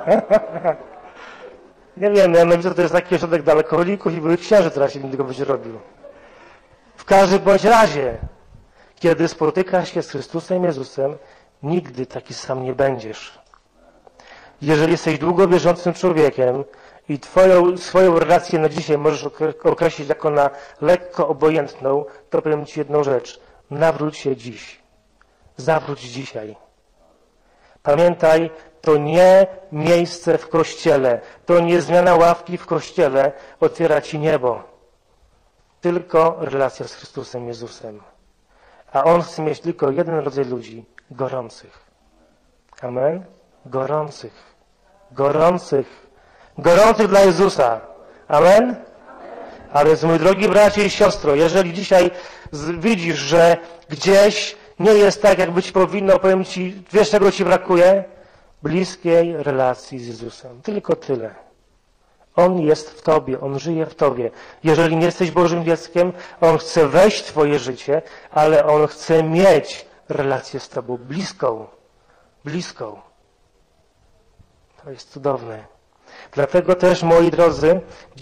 Nie wiem, Janowice to jest taki ośrodek dla alkoholików i były księży, teraz się tego będzie robił. W każdym bądź razie, kiedy spotykasz się z Chrystusem Jezusem, nigdy taki sam nie będziesz. Jeżeli jesteś długo wierzącym człowiekiem i swoją relację na dzisiaj możesz określić jako na lekko obojętną, to powiem ci jedną rzecz. Nawróć się dziś. Zawróć dzisiaj. Pamiętaj, to nie miejsce w kościele, to nie zmiana ławki w kościele otwiera ci niebo. Tylko relacja z Chrystusem Jezusem. A On chce mieć tylko jeden rodzaj ludzi, gorących. Amen? Gorących. Gorących. Gorących dla Jezusa. Amen? A więc, mój drogi bracie i siostro, jeżeli dzisiaj widzisz, że gdzieś nie jest tak, jak być powinno, powiem Ci, wiesz, czego Ci brakuje? Bliskiej relacji z Jezusem. Tylko tyle. On jest w Tobie, On żyje w Tobie. Jeżeli nie jesteś Bożym dzieckiem, On chce wejść w Twoje życie, ale On chce mieć relację z Tobą bliską. Bliską. To jest cudowne. Dlatego też, moi drodzy,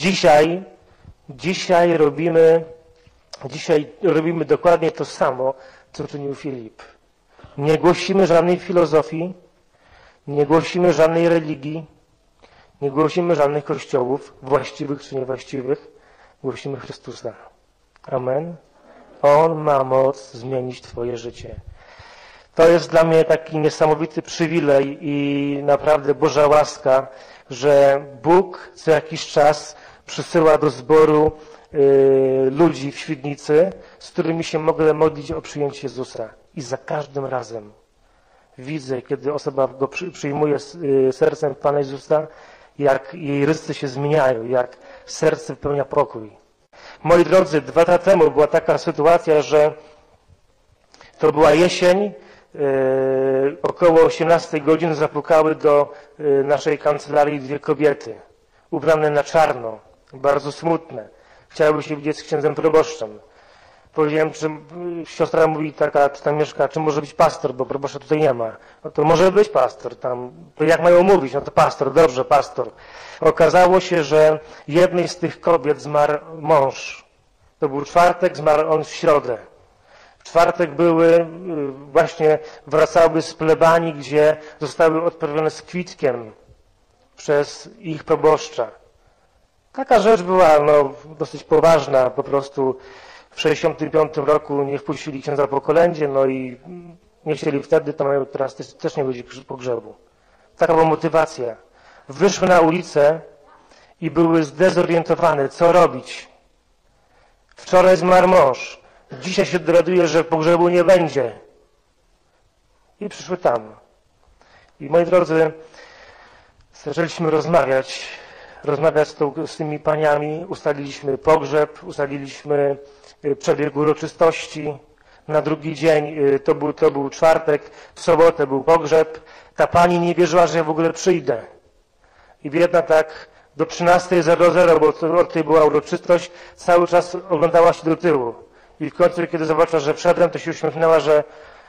dzisiaj robimy dokładnie to samo, co czynił Filip. Nie głosimy żadnej filozofii, nie głosimy żadnej religii, nie głosimy żadnych kościołów, właściwych czy niewłaściwych. Głosimy Chrystusa. Amen. On ma moc zmienić Twoje życie. To jest dla mnie taki niesamowity przywilej i naprawdę Boża łaska, że Bóg co jakiś czas przysyła do zboru ludzi w Świdnicy, z którymi się mogę modlić o przyjęcie Jezusa. I za każdym razem widzę, kiedy osoba go przyjmuje sercem Pana Jezusa, jak jej rysy się zmieniają, jak serce wypełnia pokój. Moi drodzy, 2 lata temu była taka sytuacja, że to była jesień, około 18 godzin zapukały do naszej kancelarii 2 kobiety, ubrane na czarno, bardzo smutne. Chciałyby się widzieć z księdzem proboszczem. Powiedziałem, czy siostra mówi taka, czy tam mieszka, czy może być pastor, bo proboszcza tutaj nie ma. No to może być pastor tam. To jak mają mówić? No to pastor, dobrze, pastor. Okazało się, że jednej z tych kobiet zmarł mąż. To był czwartek, zmarł on w środę. W czwartek wracały z plebanii, gdzie zostały odprawione z kwitkiem przez ich proboszcza. Taka rzecz była dosyć poważna, po prostu w 1965 roku nie wpuścili księdza po kolędzie, i nie chcieli wtedy, to mają teraz też nie będzie pogrzebu. Taka była motywacja. Wyszły na ulicę i były zdezorientowane, co robić. Wczoraj zmarł mąż, dzisiaj się dowiaduje, że pogrzebu nie będzie. I przyszły tam. I moi drodzy, zaczęliśmy rozmawiać z tymi paniami, ustaliliśmy pogrzeb, ustaliliśmy przebieg uroczystości. Na drugi dzień, to był czwartek, w sobotę był pogrzeb. Ta pani nie wierzyła, że ja w ogóle przyjdę. I biedna tak do 13:00, bo od tej była uroczystość, cały czas oglądała się do tyłu. I w końcu, kiedy zobaczyła, że wszedłem, to się uśmiechnęła, że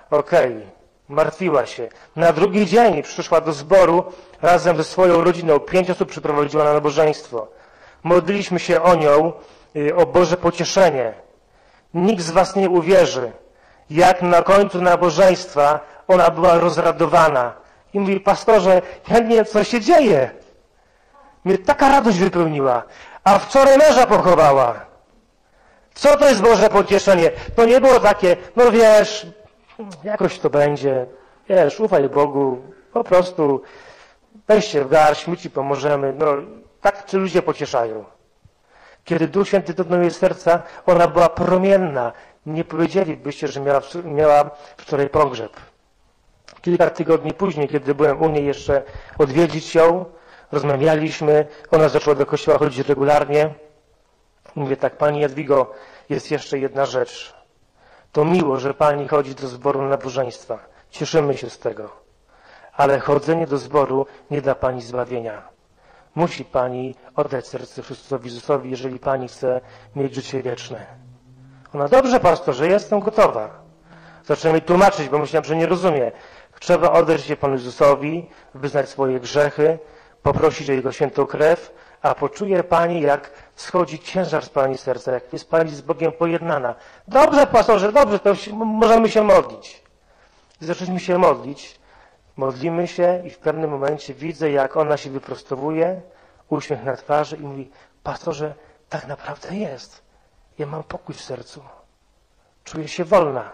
martwiła się. Na drugi dzień przyszła do zboru razem ze swoją rodziną. 5 osób przyprowadziła na nabożeństwo. Modliliśmy się o nią, o Boże pocieszenie. Nikt z was nie uwierzy, jak na końcu nabożeństwa ona była rozradowana. I mówi, pastorze, ja nie wiem, co się dzieje. Mnie taka radość wypełniła. A wczoraj męża pochowała. Co to jest Boże pocieszenie? To nie było takie, wiesz, jakoś to będzie, wiesz, ufaj Bogu, po prostu weź się w garść, my ci pomożemy. Tak ci ludzie pocieszają. Kiedy Duch Święty dotknął jej serca, ona była promienna. Nie powiedzielibyście, że miała wczoraj pogrzeb. Kilka tygodni później, kiedy byłem u niej jeszcze odwiedzić ją, rozmawialiśmy, ona zaczęła do kościoła chodzić regularnie. Mówię tak, pani Jadwigo, jest jeszcze jedna rzecz. To miło, że pani chodzi do zboru na nabożeństwa. Cieszymy się z tego. Ale chodzenie do zboru nie da pani zbawienia. Musi pani oddać serce Chrystusowi Jezusowi, jeżeli pani chce mieć życie wieczne. Ona, dobrze, pastorze, jestem gotowa. Zaczęła mi tłumaczyć, bo myślałem, że nie rozumie. Trzeba oddać się Panu Jezusowi, wyznać swoje grzechy, poprosić o Jego świętą krew, a poczuje pani, jak schodzi ciężar z pani serca, jak jest pani z Bogiem pojednana. Dobrze, pastorze, dobrze, to możemy się modlić. I zaczęliśmy się modlić. Modlimy się i w pewnym momencie widzę, jak ona się wyprostowuje, uśmiech na twarzy i mówi, pastorze, tak naprawdę jest. Ja mam pokój w sercu. Czuję się wolna.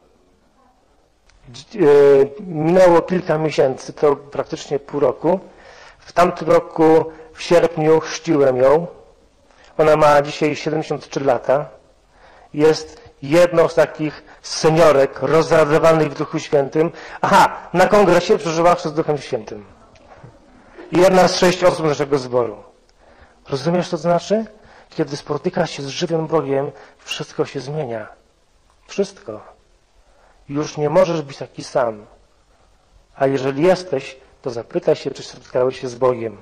Minęło kilka miesięcy, to praktycznie pół roku. W tamtym roku w sierpniu chrzciłem ją. Ona ma dzisiaj 73 lata. Jest jedną z takich seniorek rozradowanych w Duchu Świętym, na kongresie przeżyła przez Duchem Świętym. Jedna z 6 osób naszego zboru. Rozumiesz, co to znaczy? Kiedy spotykasz się z żywym Bogiem, wszystko się zmienia. Wszystko. Już nie możesz być taki sam. A jeżeli jesteś, to zapytaj się, czy spotkałeś się z Bogiem.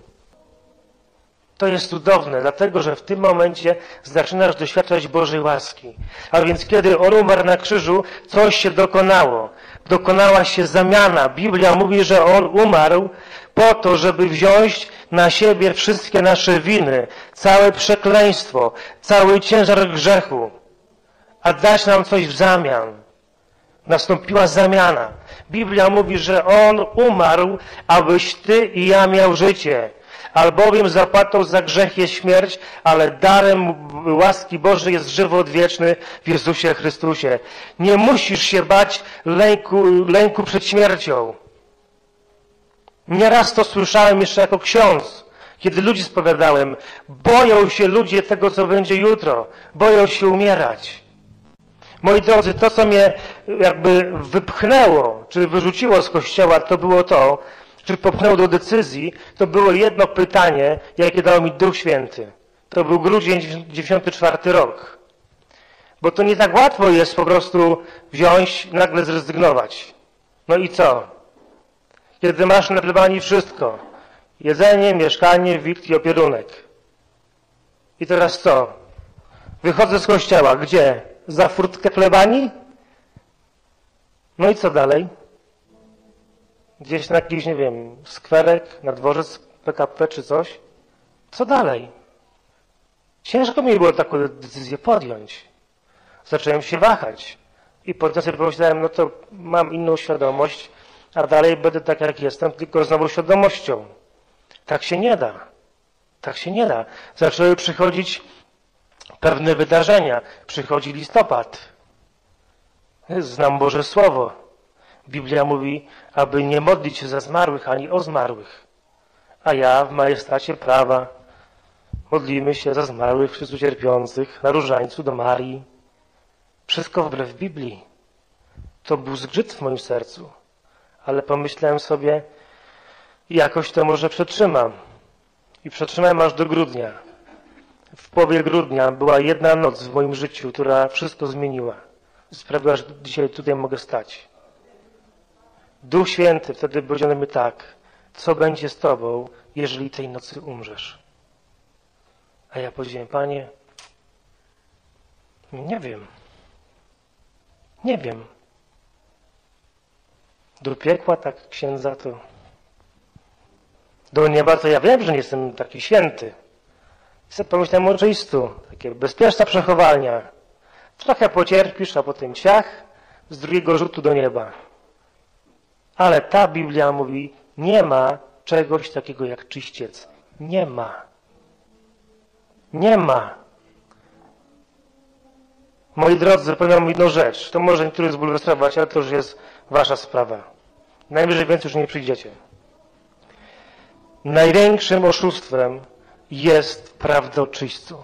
To jest cudowne, dlatego że w tym momencie zaczynasz doświadczać Bożej łaski. A więc kiedy On umarł na krzyżu, coś się dokonało. Dokonała się zamiana. Biblia mówi, że On umarł po to, żeby wziąć na siebie wszystkie nasze winy, całe przekleństwo, cały ciężar grzechu, a dać nam coś w zamian. Nastąpiła zamiana. Biblia mówi, że On umarł, abyś ty i ja miał życie. Albowiem zapłatą za grzech jest śmierć, ale darem łaski Bożej jest żywot wieczny w Jezusie Chrystusie. Nie musisz się bać lęku przed śmiercią. Nieraz to słyszałem jeszcze jako ksiądz, kiedy ludzi spowiadałem. Boją się ludzie tego, co będzie jutro. Boją się umierać. Moi drodzy, to, co mnie jakby wypchnęło, czy wyrzuciło z kościoła, to było to, czy popchnęło do decyzji, to było jedno pytanie, jakie dał mi Duch Święty. To był grudzień 94 rok. Bo to nie tak łatwo jest po prostu wziąć, nagle zrezygnować. No i co? Kiedy masz na plebanii wszystko. Jedzenie, mieszkanie, wikt i opierunek. I teraz co? Wychodzę z kościoła. Gdzie? Za furtkę plebanii? No i co dalej? Gdzieś na jakiś, nie wiem, skwerek, na dworzec PKP czy coś? Co dalej? Ciężko mi było taką decyzję podjąć. Zacząłem się wahać. I potem sobie pomyślałem, no to mam inną świadomość, a dalej będę tak jak jestem, tylko z nową świadomością. Tak się nie da. Tak się nie da. Zaczęły przychodzić pewne wydarzenia. Przychodzi listopad. Znam Boże Słowo. Biblia mówi, aby nie modlić się za zmarłych, ani o zmarłych. A ja w majestacie prawa modlimy się za zmarłych, wszyscy cierpiących, na różańcu do Marii. Wszystko wbrew Biblii. To był zgrzyt w moim sercu. Ale pomyślałem sobie, jakoś to może przetrzymam. I przetrzymałem aż do grudnia. W połowie grudnia była jedna noc w moim życiu, która wszystko zmieniła. Sprawiła, że dzisiaj tutaj mogę stać. Duch Święty wtedy powiedział mi tak, co będzie z tobą, jeżeli tej nocy umrzesz? A ja powiedziałem, Panie, nie wiem. Nie wiem. Do piekła tak księdza to... Do nieba to ja wiem, że nie jestem taki święty. I sobie pomyślałem o czystu, takie bezpieczna przechowalnia. Trochę pocierpisz, a potem ciach, z drugiego rzutu do nieba. Ale ta Biblia mówi, nie ma czegoś takiego jak czyściec. Nie ma. Nie ma. Moi drodzy, powiem jedną rzecz. To może niektórych zbulwersować, ale to już jest wasza sprawa. Najwyżej więcej już nie przyjdziecie. Największym oszustwem jest prawda o czyśćcu.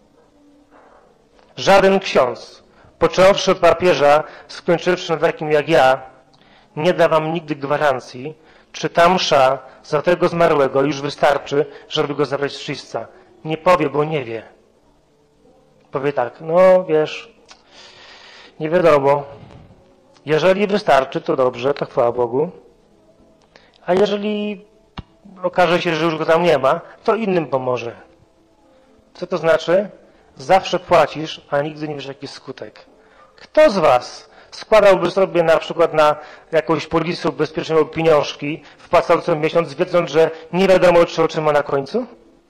Żaden ksiądz, począwszy od papieża, skończywszy na takim jak ja, nie da wam nigdy gwarancji, czy ta msza za tego zmarłego już wystarczy, żeby go zabrać z czyśćca. Nie powie, bo nie wie. Powie tak, no wiesz, nie wiadomo. Jeżeli wystarczy, to dobrze, to chwała Bogu. A jeżeli okaże się, że już go tam nie ma, to innym pomoże. Co to znaczy? Zawsze płacisz, a nigdy nie wiesz, jaki jest skutek. Kto z was składałby sobie na przykład na jakąś polisę ubezpieczoną pieniążki, wpłacał co miesiąc, wiedząc, że nie wiadomo, czy otrzyma na końcu?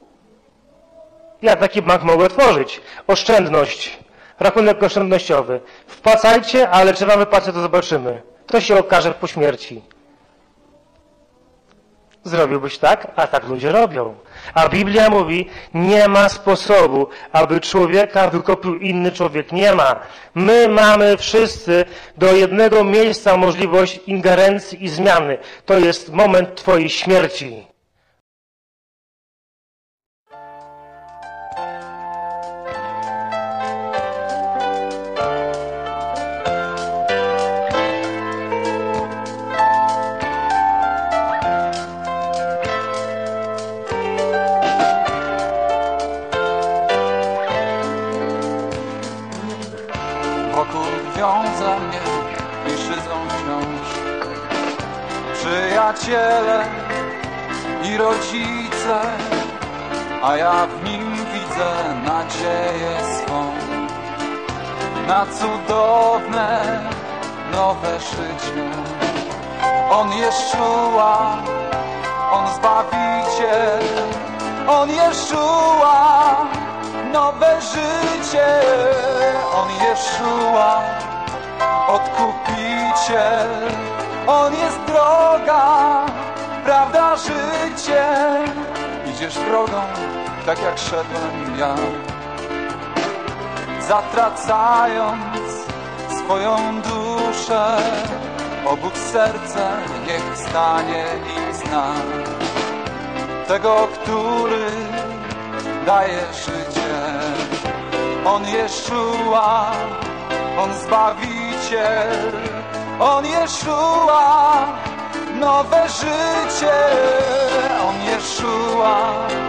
Ja taki bank mogę otworzyć. Oszczędność. Rachunek oszczędnościowy. Wpłacajcie, ale czy wam wypłacę, to zobaczymy. To się okaże po śmierci. Zrobiłbyś tak? A tak ludzie robią. A Biblia mówi, nie ma sposobu, aby człowieka wykupił inny człowiek. Nie ma. My mamy wszyscy do jednego miejsca możliwość ingerencji i zmiany. To jest moment twojej śmierci. drwią ze mnie i szydzą wciąż. Przyjaciele i rodzice, a ja w nim widzę nadzieję swą na cudowne, nowe życie. On Jeszua, On Zbawiciel, On Jeszua, nowe życie. On Jeszua, Odkupiciel, On jest droga, prawda, życie. Idziesz drogą, tak jak szedłem ja, zatracając swoją duszę. O Bóg serce niech stanie i zna tego, który daje życie. On Jeszua, On Zbawiciel, On Jeszua, nowe życie. On Jeszua,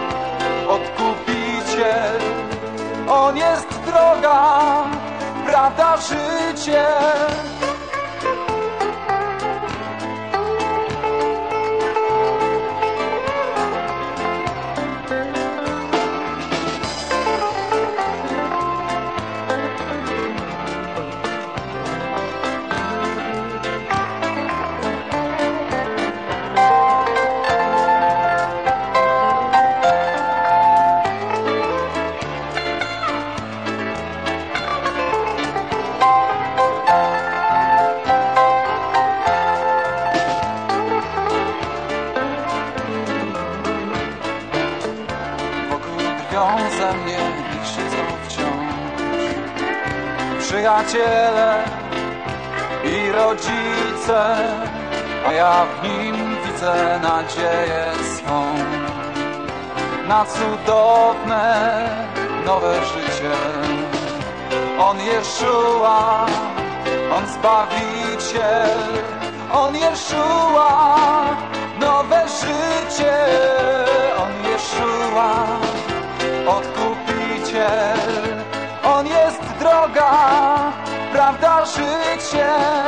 Odkupiciel, On jest droga, prawda, życie. Ze mnie i szydzą wciąż. Przyjaciele i rodzice, a ja w nim widzę nadzieję swą na cudowne, nowe życie. On Jeszua, On Zbawiciel, On Jeszua, nowe życie. On Jeszua, Odkupiciel, On jest droga, prawda, życie.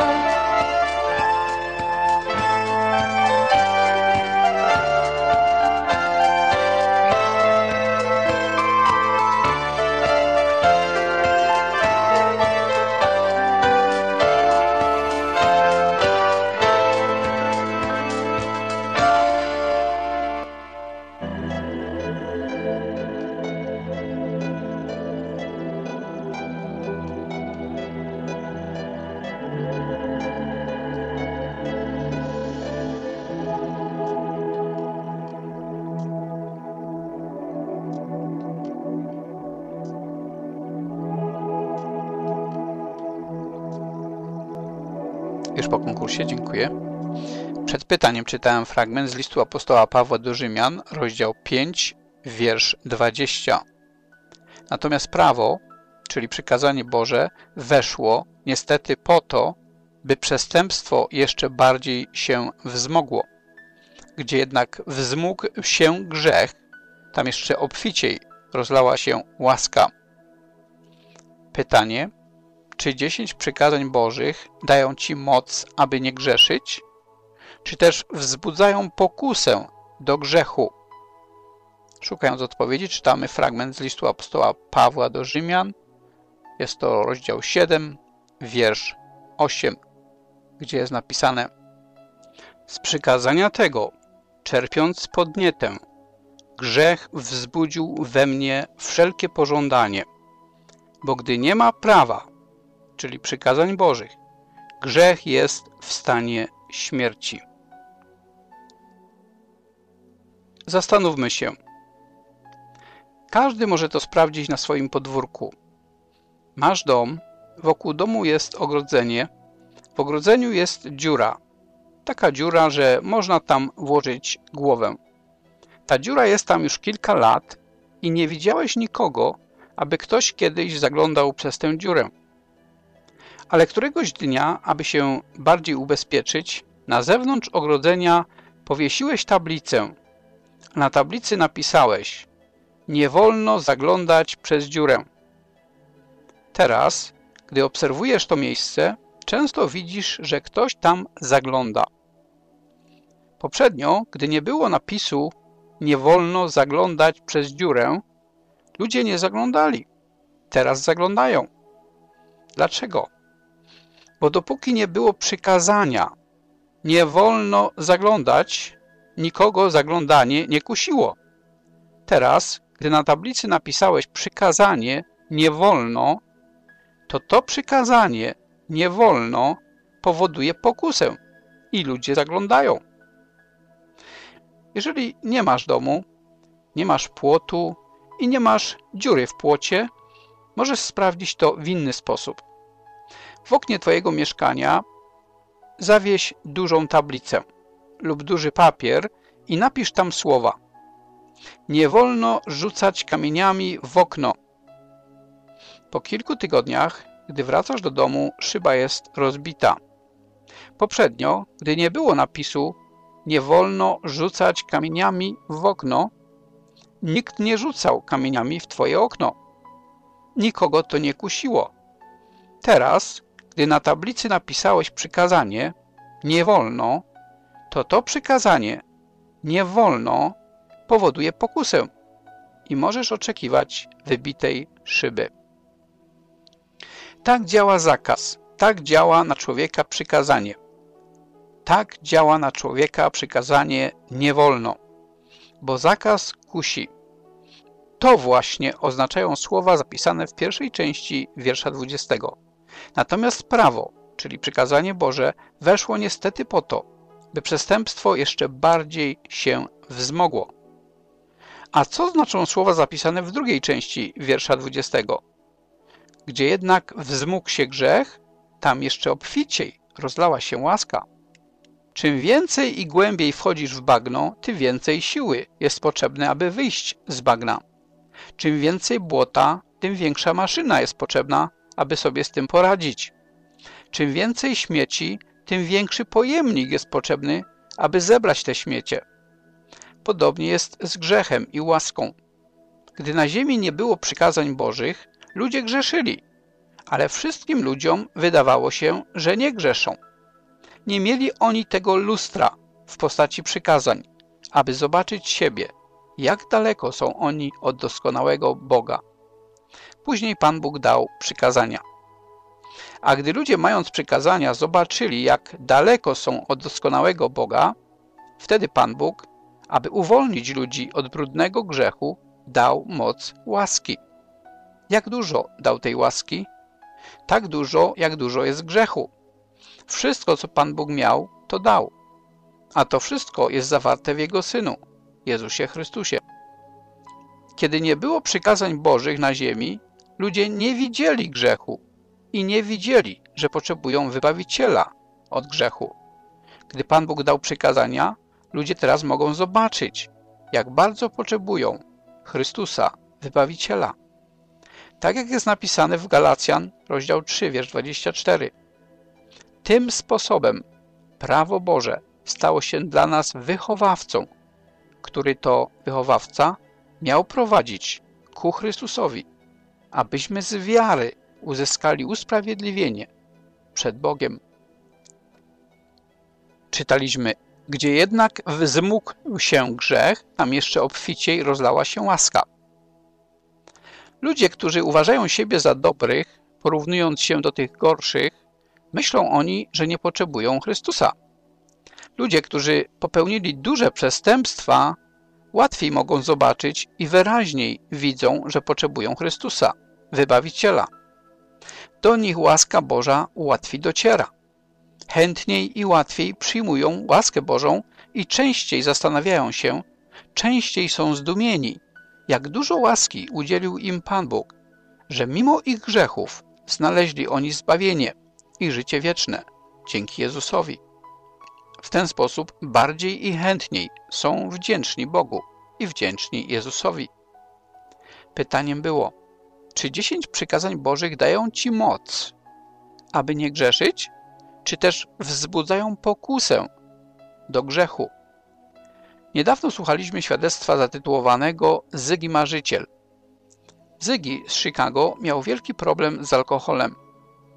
Już po konkursie, dziękuję. Przed pytaniem czytałem fragment z listu apostoła Pawła do Rzymian, rozdział 5, wiersz 20. Natomiast prawo, czyli przykazanie Boże, weszło niestety po to, by przestępstwo jeszcze bardziej się wzmogło. Gdzie jednak wzmógł się grzech, tam jeszcze obficiej rozlała się łaska. Pytanie: czy 10 przykazań Bożych dają ci moc, aby nie grzeszyć? Czy też wzbudzają pokusę do grzechu? Szukając odpowiedzi, czytamy fragment z listu apostoła Pawła do Rzymian. Jest to rozdział 7, wiersz 8, gdzie jest napisane: z przykazania tego, czerpiąc podnietę, grzech wzbudził we mnie wszelkie pożądanie, bo gdy nie ma prawa, czyli przykazań Bożych, grzech jest w stanie śmierci. Zastanówmy się. Każdy może to sprawdzić na swoim podwórku. Masz dom, wokół domu jest ogrodzenie, w ogrodzeniu jest dziura. Taka dziura, że można tam włożyć głowę. Ta dziura jest tam już kilka lat i nie widziałeś nikogo, aby ktoś kiedyś zaglądał przez tę dziurę. Ale któregoś dnia, aby się bardziej ubezpieczyć, na zewnątrz ogrodzenia powiesiłeś tablicę. Na tablicy napisałeś: nie wolno zaglądać przez dziurę. Teraz, Gdy obserwujesz to miejsce, często widzisz, że ktoś tam zagląda. Poprzednio, gdy nie było napisu nie wolno zaglądać przez dziurę, ludzie nie zaglądali. Teraz zaglądają. Dlaczego? Bo dopóki nie było przykazania nie wolno zaglądać, nikogo zaglądanie nie kusiło. Teraz, gdy na tablicy napisałeś przykazanie nie wolno, to przykazanie nie wolno powoduje pokusę i ludzie zaglądają. Jeżeli nie masz domu, nie masz płotu i nie masz dziury w płocie, możesz sprawdzić to w inny sposób. W oknie twojego mieszkania zawieś dużą tablicę lub duży papier i napisz tam słowa: nie wolno rzucać kamieniami w okno. Po kilku tygodniach, gdy wracasz do domu, szyba jest rozbita. Poprzednio, gdy nie było napisu nie wolno rzucać kamieniami w okno, nikt nie rzucał kamieniami w twoje okno. Nikogo to nie kusiło. Teraz, gdy na tablicy napisałeś przykazanie nie wolno, to przykazanie nie wolno powoduje pokusę i możesz oczekiwać wybitej szyby. Tak działa zakaz, tak działa na człowieka przykazanie. Tak działa na człowieka przykazanie nie wolno, bo zakaz kusi. To właśnie oznaczają słowa zapisane w pierwszej części wiersza 20. Natomiast prawo, czyli przykazanie Boże, weszło niestety po to, by przestępstwo jeszcze bardziej się wzmogło. A co znaczą słowa zapisane w drugiej części wiersza 20? Gdzie jednak wzmógł się grzech, tam jeszcze obficiej rozlała się łaska. Czym więcej i głębiej wchodzisz w bagno, tym więcej siły jest potrzebne, aby wyjść z bagna. Czym więcej błota, tym większa maszyna jest potrzebna, aby sobie z tym poradzić. Czym więcej śmieci, tym większy pojemnik jest potrzebny, aby zebrać te śmiecie. Podobnie jest z grzechem i łaską. Gdy na ziemi nie było przykazań Bożych, ludzie grzeszyli, ale wszystkim ludziom wydawało się, że nie grzeszą. Nie mieli oni tego lustra w postaci przykazań, aby zobaczyć siebie, jak daleko są oni od doskonałego Boga. Później Pan Bóg dał przykazania. A gdy ludzie, mając przykazania, zobaczyli, jak daleko są od doskonałego Boga, wtedy Pan Bóg, aby uwolnić ludzi od brudnego grzechu, dał moc łaski. Jak dużo dał tej łaski? Tak dużo, jak dużo jest grzechu. Wszystko, co Pan Bóg miał, to dał. A to wszystko jest zawarte w Jego Synu, Jezusie Chrystusie. Kiedy nie było przykazań Bożych na ziemi, ludzie nie widzieli grzechu i nie widzieli, że potrzebują Wybawiciela od grzechu. Gdy Pan Bóg dał przykazania, ludzie teraz mogą zobaczyć, jak bardzo potrzebują Chrystusa, Wybawiciela. Tak jak jest napisane w Galacjan, rozdział 3, wiersz 24. Tym sposobem prawo Boże stało się dla nas wychowawcą, który to wychowawca miał prowadzić ku Chrystusowi, abyśmy z wiary uzyskali usprawiedliwienie przed Bogiem. Czytaliśmy, gdzie jednak wzmógł się grzech, tam jeszcze obficiej rozlała się łaska. Ludzie, którzy uważają siebie za dobrych, porównując się do tych gorszych, myślą oni, że nie potrzebują Chrystusa. Ludzie, którzy popełnili duże przestępstwa, łatwiej mogą zobaczyć i wyraźniej widzą, że potrzebują Chrystusa, Wybawiciela. Do nich łaska Boża łatwiej dociera. Chętniej i łatwiej przyjmują łaskę Bożą i częściej zastanawiają się, częściej są zdumieni, jak dużo łaski udzielił im Pan Bóg, że mimo ich grzechów znaleźli oni zbawienie i życie wieczne dzięki Jezusowi. W ten sposób bardziej i chętniej są wdzięczni Bogu i wdzięczni Jezusowi. Pytaniem było, czy 10 przykazań Bożych dają ci moc, aby nie grzeszyć, czy też wzbudzają pokusę do grzechu? Niedawno słuchaliśmy świadectwa zatytułowanego Zygi Marzyciel. Zygi z Chicago miał wielki problem z alkoholem.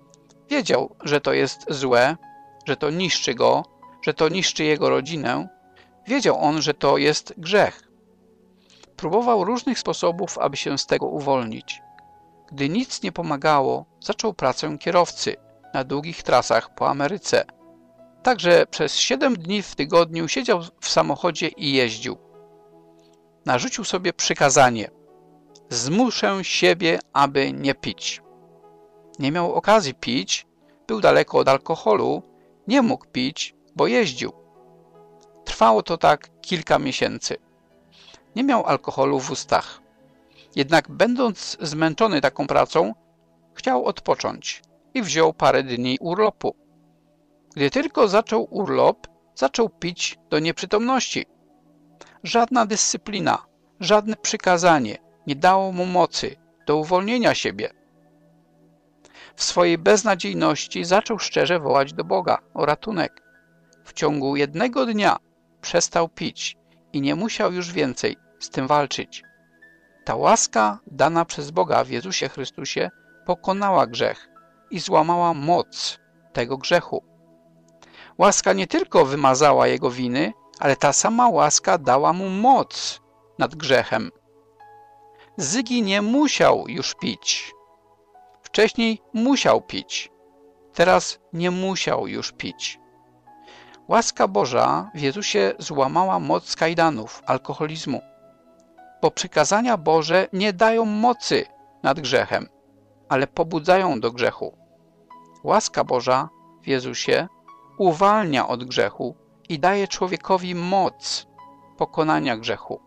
Wiedział, że to jest złe, że to niszczy go, że to niszczy jego rodzinę. Wiedział on, że to jest grzech. Próbował różnych sposobów, aby się z tego uwolnić. Gdy nic nie pomagało, zaczął pracę kierowcy na długich trasach po Ameryce. Także przez 7 dni w tygodniu siedział w samochodzie i jeździł. Narzucił sobie przykazanie: zmuszę siebie, aby nie pić. Nie miał okazji pić, był daleko od alkoholu, nie mógł pić, bo jeździł. Trwało to tak kilka miesięcy. Nie miał alkoholu w ustach. Jednak będąc zmęczony taką pracą, chciał odpocząć i wziął parę dni urlopu. Gdy tylko zaczął urlop, zaczął pić do nieprzytomności. Żadna dyscyplina, żadne przykazanie nie dało mu mocy do uwolnienia siebie. W swojej beznadziejności zaczął szczerze wołać do Boga o ratunek. W ciągu 1 dnia przestał pić i nie musiał już więcej z tym walczyć. Ta łaska dana przez Boga w Jezusie Chrystusie pokonała grzech i złamała moc tego grzechu. Łaska nie tylko wymazała jego winy, ale ta sama łaska dała mu moc nad grzechem. Zygi nie musiał już pić. Wcześniej musiał pić. Teraz nie musiał już pić. Łaska Boża w Jezusie złamała moc kajdanów, alkoholizmu. Bo przykazania Boże nie dają mocy nad grzechem, ale pobudzają do grzechu. Łaska Boża w Jezusie uwalnia od grzechu i daje człowiekowi moc pokonania grzechu.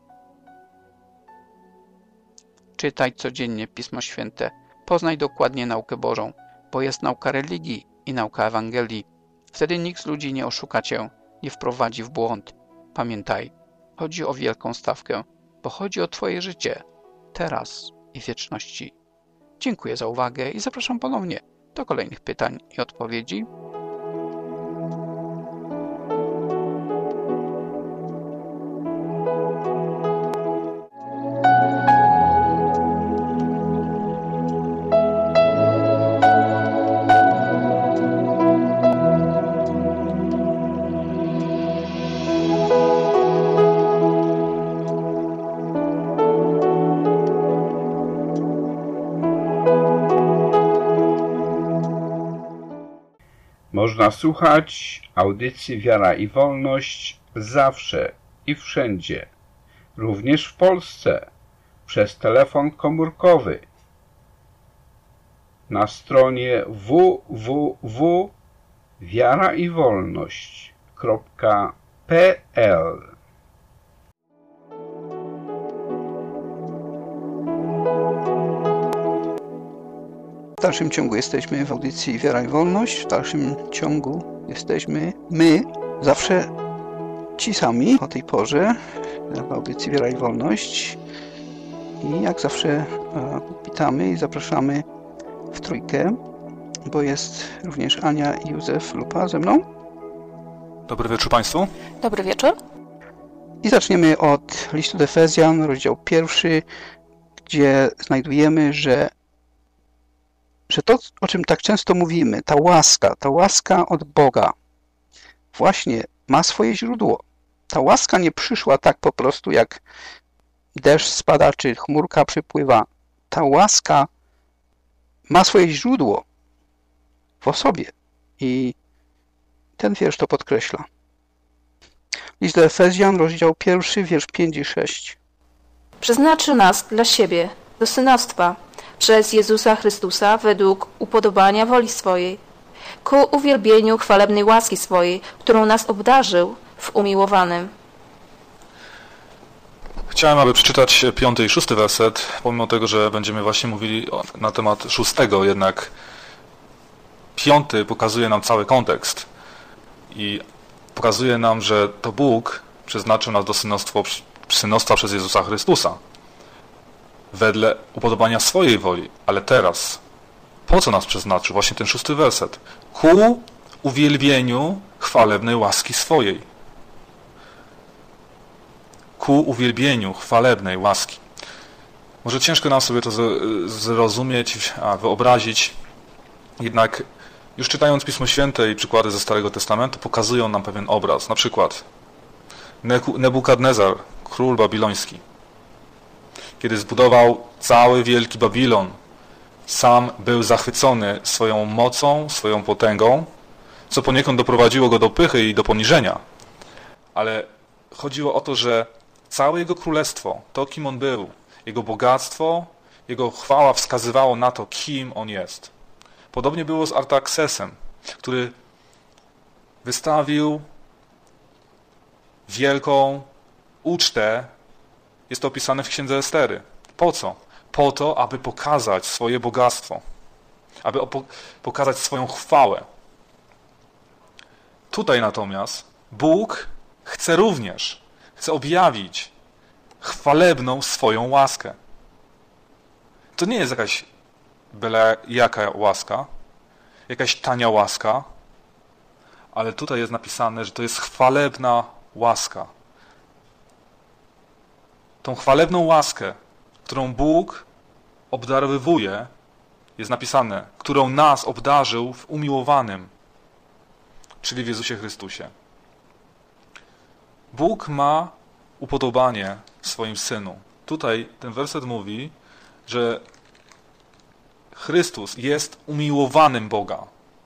Czytaj codziennie Pismo Święte. Poznaj dokładnie naukę Bożą, bo jest nauka religii i nauka Ewangelii. Wtedy nikt z ludzi nie oszuka cię, nie wprowadzi w błąd. Pamiętaj, chodzi o wielką stawkę, bo chodzi o twoje życie, teraz i w wieczności. Dziękuję za uwagę i zapraszam ponownie do kolejnych pytań i odpowiedzi. Można słuchać audycji Wiara i Wolność zawsze i wszędzie, również w Polsce, przez telefon komórkowy na stronie www.wiaraiwolność.pl. W dalszym ciągu jesteśmy w audycji Wiara i Wolność. W dalszym ciągu jesteśmy my, zawsze ci sami o tej porze w audycji Wiara i Wolność. I jak zawsze witamy i zapraszamy w trójkę, bo jest również Ania i Józef Lupa ze mną. Dobry wieczór Państwu. Dobry wieczór. I zaczniemy od listu do Efezjan, rozdział 1, gdzie znajdujemy, że to, o czym tak często mówimy, ta łaska od Boga właśnie ma swoje źródło. Ta łaska nie przyszła tak po prostu, jak deszcz spada, czy chmurka przypływa. Ta łaska ma swoje źródło w osobie. I ten wiersz to podkreśla. List do Efezjan, rozdział 1, wiersz 5 i 6. Przeznaczył nas dla siebie do synostwa przez Jezusa Chrystusa według upodobania woli swojej, ku uwielbieniu chwalebnej łaski swojej, którą nas obdarzył w umiłowanym. Chciałem, aby przeczytać 5. i 6. werset, pomimo tego, że będziemy właśnie mówili na temat 6, jednak 5 pokazuje nam cały kontekst i pokazuje nam, że to Bóg przeznaczył nas do synostwa przez Jezusa Chrystusa wedle upodobania swojej woli, ale teraz po co nas przeznaczył? Właśnie ten 6. werset. Ku uwielbieniu chwalebnej łaski swojej. Ku uwielbieniu chwalebnej łaski. Może ciężko nam sobie to zrozumieć, wyobrazić, Jednak już czytając Pismo Święte i przykłady ze Starego Testamentu pokazują nam pewien obraz. Na przykład Nebukadnezar, król babiloński, kiedy zbudował cały wielki Babilon, sam był zachwycony swoją mocą, swoją potęgą, co poniekąd doprowadziło go do pychy i do poniżenia. Ale chodziło o to, że całe jego królestwo, to kim on był, jego bogactwo, jego chwała wskazywało na to, kim on jest. Podobnie było z Artaksesem, który wystawił wielką ucztę, jest to opisane w Księdze Estery. Po co? Po to, aby pokazać swoje bogactwo, aby pokazać swoją chwałę. Tutaj natomiast Bóg chce objawić chwalebną swoją łaskę. To nie jest jakaś byle jaka łaska, jakaś tania łaska, ale tutaj jest napisane, że to jest chwalebna łaska. Tą chwalebną łaskę, którą Bóg obdarowywuje, jest napisane, którą nas obdarzył w umiłowanym, czyli w Jezusie Chrystusie. Bóg ma upodobanie w swoim Synu. Tutaj ten werset mówi, że Chrystus jest umiłowanym Boga.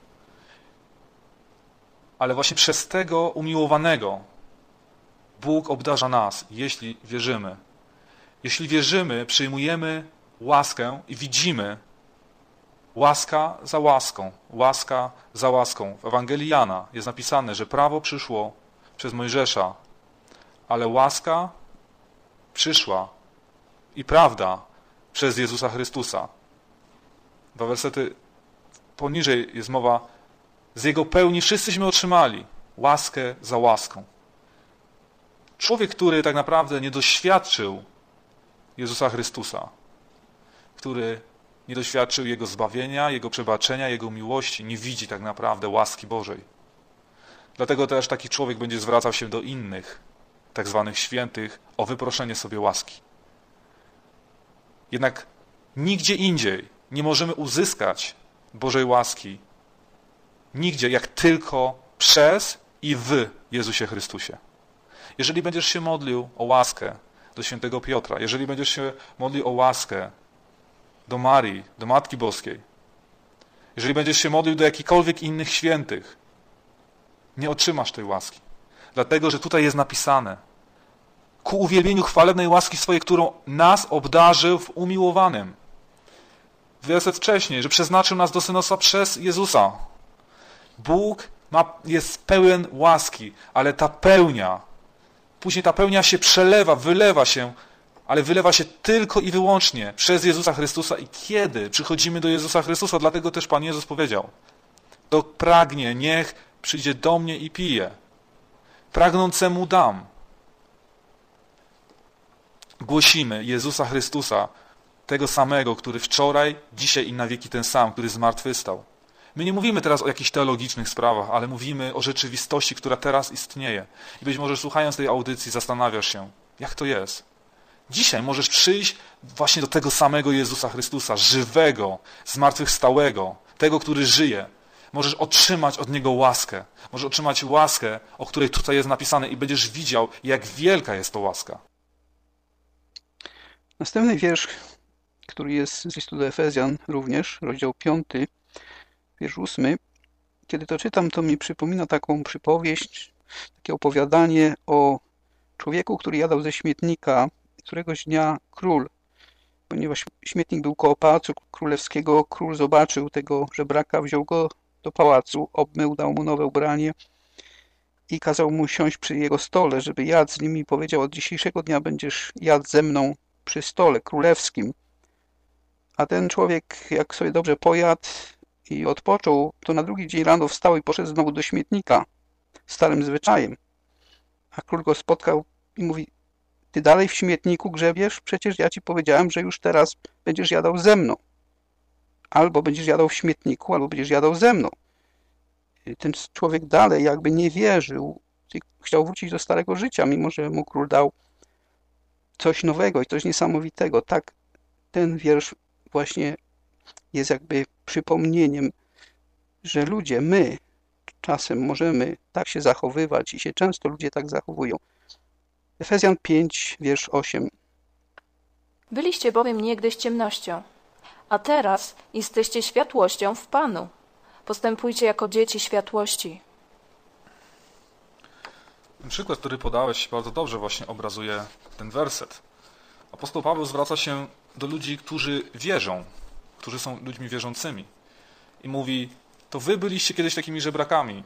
Ale właśnie przez tego umiłowanego Bóg obdarza nas, jeśli wierzymy. Jeśli wierzymy, przyjmujemy łaskę i widzimy łaska za łaską, łaska za łaską. W Ewangelii Jana jest napisane, że prawo przyszło przez Mojżesza, ale łaska przyszła i prawda przez Jezusa Chrystusa. Dwa wersety poniżej jest mowa, z Jego pełni wszyscyśmy otrzymali łaskę za łaską. Człowiek, który tak naprawdę nie doświadczył Jezusa Chrystusa, który nie doświadczył Jego zbawienia, Jego przebaczenia, Jego miłości, nie widzi tak naprawdę łaski Bożej. Dlatego też taki człowiek będzie zwracał się do innych, tak zwanych świętych, o wyproszenie sobie łaski. Jednak nigdzie indziej nie możemy uzyskać Bożej łaski. Nigdzie, jak tylko przez i w Jezusie Chrystusie. Jeżeli będziesz się modlił o łaskę do świętego Piotra, jeżeli będziesz się modlił o łaskę do Marii, do Matki Boskiej, jeżeli będziesz się modlił do jakichkolwiek innych świętych, nie otrzymasz tej łaski. Dlatego, że tutaj jest napisane, ku uwielbieniu chwalebnej łaski swojej, którą nas obdarzył w umiłowanym. Werset wcześniej, że przeznaczył nas do synostwa przez Jezusa. Bóg jest pełen łaski, ale później ta pełnia się przelewa, wylewa się, ale wylewa się tylko i wyłącznie przez Jezusa Chrystusa i kiedy przychodzimy do Jezusa Chrystusa, dlatego też Pan Jezus powiedział, kto pragnie, niech przyjdzie do mnie i pije. Pragnącemu dam. Głosimy Jezusa Chrystusa, tego samego, który wczoraj, dzisiaj i na wieki ten sam, który zmartwychwstał. My nie mówimy teraz o jakichś teologicznych sprawach, ale mówimy o rzeczywistości, która teraz istnieje. I być może słuchając tej audycji zastanawiasz się, jak to jest. Dzisiaj możesz przyjść właśnie do tego samego Jezusa Chrystusa, żywego, zmartwychwstałego, tego, który żyje. Możesz otrzymać od Niego łaskę. Możesz otrzymać łaskę, o której tutaj jest napisane i będziesz widział, jak wielka jest to łaska. Następny wiersz, który jest z listu do Efezjan również, rozdział 5, wiersz 8. Kiedy to czytam, to mi przypomina taką przypowieść, takie opowiadanie o człowieku, który jadał ze śmietnika. Któregoś dnia król, ponieważ śmietnik był koło pałacu królewskiego, król zobaczył tego żebraka, wziął go do pałacu, obmył, dał mu nowe ubranie i kazał mu siąść przy jego stole, żeby jadł z nim i powiedział, od dzisiejszego dnia będziesz jadł ze mną przy stole królewskim. A ten człowiek, jak sobie dobrze pojadł i odpoczął, to na drugi dzień rano wstał i poszedł znowu do śmietnika, starym zwyczajem. A król go spotkał i mówi, ty dalej w śmietniku grzebiesz? Przecież ja ci powiedziałem, że już teraz będziesz jadał ze mną. Albo będziesz jadał w śmietniku, albo będziesz jadał ze mną. Ten człowiek dalej jakby nie wierzył, chciał wrócić do starego życia, mimo że mu król dał coś nowego i coś niesamowitego. Tak ten wiersz właśnie jest jakby przypomnieniem że ludzie, my czasem możemy tak się zachowywać i się często ludzie tak zachowują. Efezjan 5, wiersz 8. Byliście bowiem niegdyś ciemnością, a teraz jesteście światłością w Panu. Postępujcie jako dzieci światłości. Ten przykład, który podałeś, bardzo dobrze właśnie obrazuje ten werset. Apostoł Paweł zwraca się do ludzi, którzy wierzą, którzy są ludźmi wierzącymi. I mówi, to wy byliście kiedyś takimi żebrakami,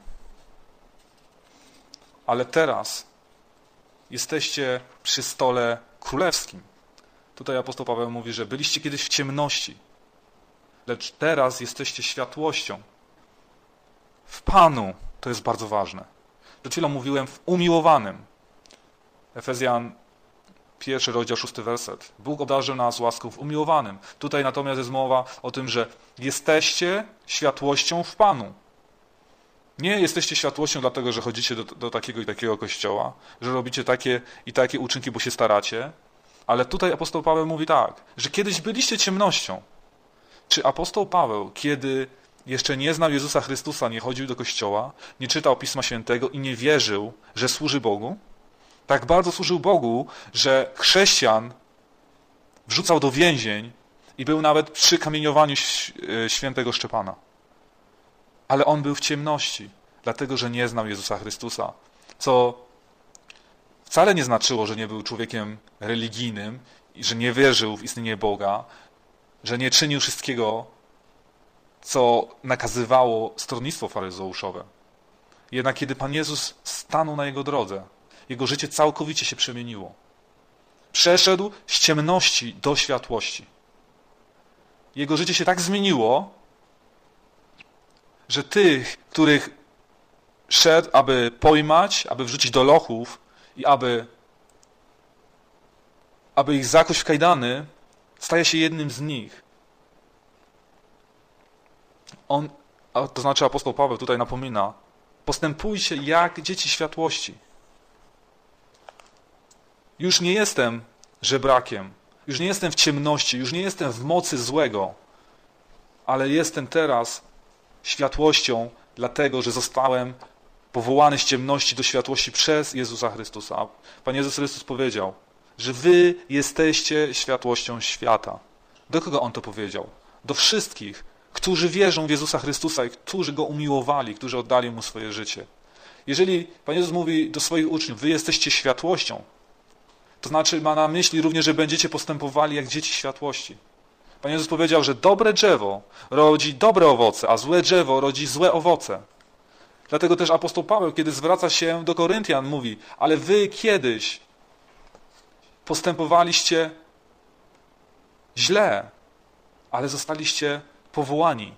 ale teraz jesteście przy stole królewskim. Tutaj apostoł Paweł mówi, że byliście kiedyś w ciemności, lecz teraz jesteście światłością. W Panu, to jest bardzo ważne. Przed chwilą mówiłem w umiłowanym. Efezjan 1 rozdział 6 werset. Bóg obdarzył nas łaską w umiłowanym. Tutaj natomiast jest mowa o tym, że jesteście światłością w Panu. Nie jesteście światłością dlatego, że chodzicie do takiego i takiego kościoła, że robicie takie i takie uczynki, bo się staracie, ale tutaj apostoł Paweł mówi tak, że kiedyś byliście ciemnością. Czy apostoł Paweł, kiedy jeszcze nie znał Jezusa Chrystusa, nie chodził do kościoła, nie czytał Pisma Świętego i nie wierzył, że służy Bogu? Tak bardzo służył Bogu, że chrześcijan wrzucał do więzień i był nawet przy kamieniowaniu świętego Szczepana. Ale on był w ciemności, dlatego że nie znał Jezusa Chrystusa, co wcale nie znaczyło, że nie był człowiekiem religijnym i że nie wierzył w istnienie Boga, że nie czynił wszystkiego, co nakazywało stronnictwo faryzeuszowe. Jednak kiedy Pan Jezus stanął na jego drodze, jego życie całkowicie się przemieniło. Przeszedł z ciemności do światłości. Jego życie się tak zmieniło, że tych, których szedł, aby pojmać, aby wrzucić do lochów i aby ich zakuć w kajdany, staje się jednym z nich. To znaczy apostoł Paweł tutaj napomina, postępujcie jak dzieci światłości. Już nie jestem żebrakiem, już nie jestem w ciemności, już nie jestem w mocy złego, ale jestem teraz światłością, dlatego że zostałem powołany z ciemności do światłości przez Jezusa Chrystusa. Pan Jezus Chrystus powiedział, że wy jesteście światłością świata. Do kogo On to powiedział? Do wszystkich, którzy wierzą w Jezusa Chrystusa i którzy Go umiłowali, którzy oddali Mu swoje życie. Jeżeli Pan Jezus mówi do swoich uczniów, wy jesteście światłością, to znaczy ma na myśli również, że będziecie postępowali jak dzieci światłości. Pan Jezus powiedział, że dobre drzewo rodzi dobre owoce, a złe drzewo rodzi złe owoce. Dlatego też apostoł Paweł, kiedy zwraca się do Koryntian, mówi, ale wy kiedyś postępowaliście źle, ale zostaliście powołani.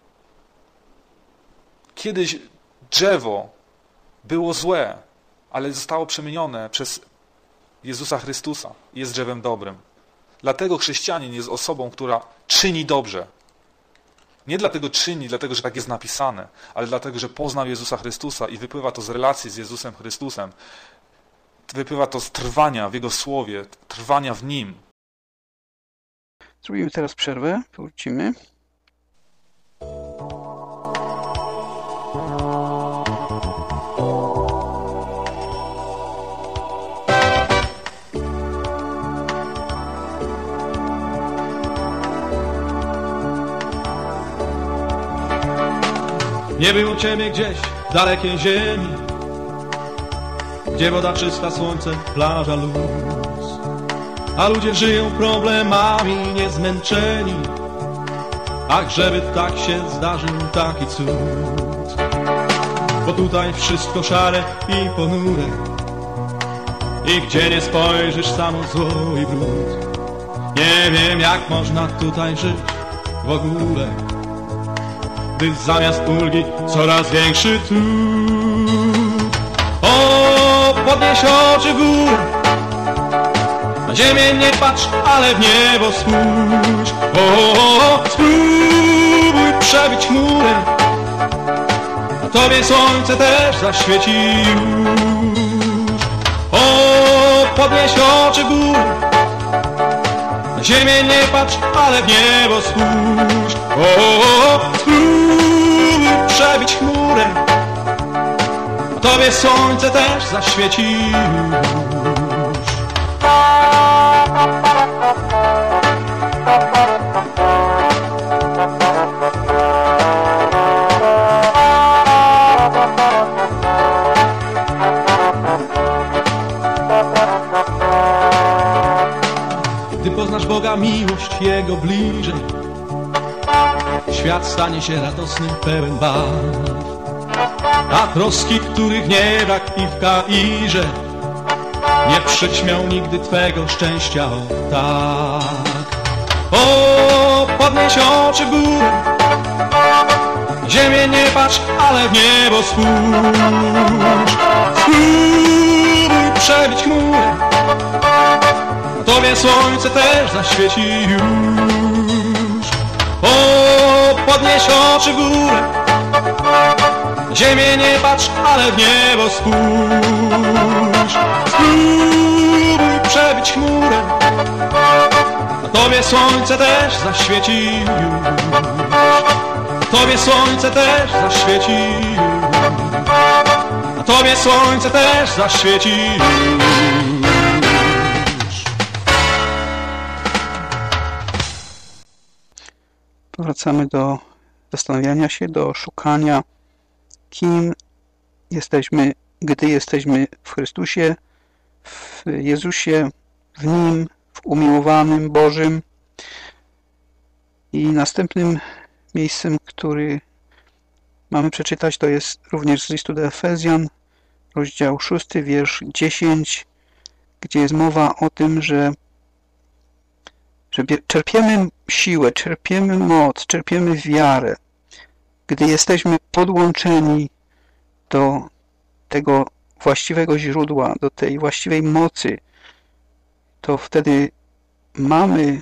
Kiedyś drzewo było złe, ale zostało przemienione przez Jezusa Chrystusa i jest drzewem dobrym. Dlatego chrześcijanin jest osobą, która czyni dobrze. Nie dlatego czyni, dlatego że tak jest napisane, ale dlatego, że poznał Jezusa Chrystusa i wypływa to z relacji z Jezusem Chrystusem. Wypływa to z trwania w Jego Słowie, trwania w Nim. Zrobimy teraz przerwę, wrócimy. Nie było Ciebie gdzieś w dalekiej ziemi, gdzie woda czysta, słońce, plaża, luz, a ludzie żyją problemami niezmęczeni. Ach, żeby tak się zdarzył taki cud, bo tutaj wszystko szare i ponure i gdzie nie spojrzysz samo zło i brud. Nie wiem, jak można tutaj żyć w ogóle, gdy zamiast ulgi coraz większy trud. O, podnieś oczy w górę, na ziemię nie patrz, ale w niebo spójrz. O, spróbuj przebić chmurę, a tobie słońce też zaświeci już. O, podnieś oczy w górę, na ziemię nie patrz, ale w niebo spójrz. O, spróbuj Tobie słońce też zaświeci już. Gdy poznasz Boga, miłość Jego bliżej, świat stanie się radosny, pełen barw. A troski, których nie brak i w Kairze, nie przyćmią nigdy Twego szczęścia, o tak. O, podnieś oczy w górę, ziemię nie patrz, ale w niebo spójrz. Spróbuj przebić chmurę, Tobie słońce też zaświeci już. O, podnieś oczy w górę, ziemię nie patrz, ale w niebo spójrz. Spróbuj przebić chmurę, a Tobie słońce też zaświeci już. Tobie słońce też zaświeci już. A Tobie słońce też zaświeci już. Powracamy do zastanawiania się, do szukania, kim jesteśmy, gdy jesteśmy w Chrystusie, w Jezusie, w Nim, w umiłowanym Bożym. I następnym miejscem, który mamy przeczytać, to jest również z listu do Efezjan, rozdział 6, wiersz 10, gdzie jest mowa o tym, że czerpiemy siłę, czerpiemy moc, czerpiemy wiarę, gdy jesteśmy podłączeni do tego właściwego źródła, do tej właściwej mocy, to wtedy mamy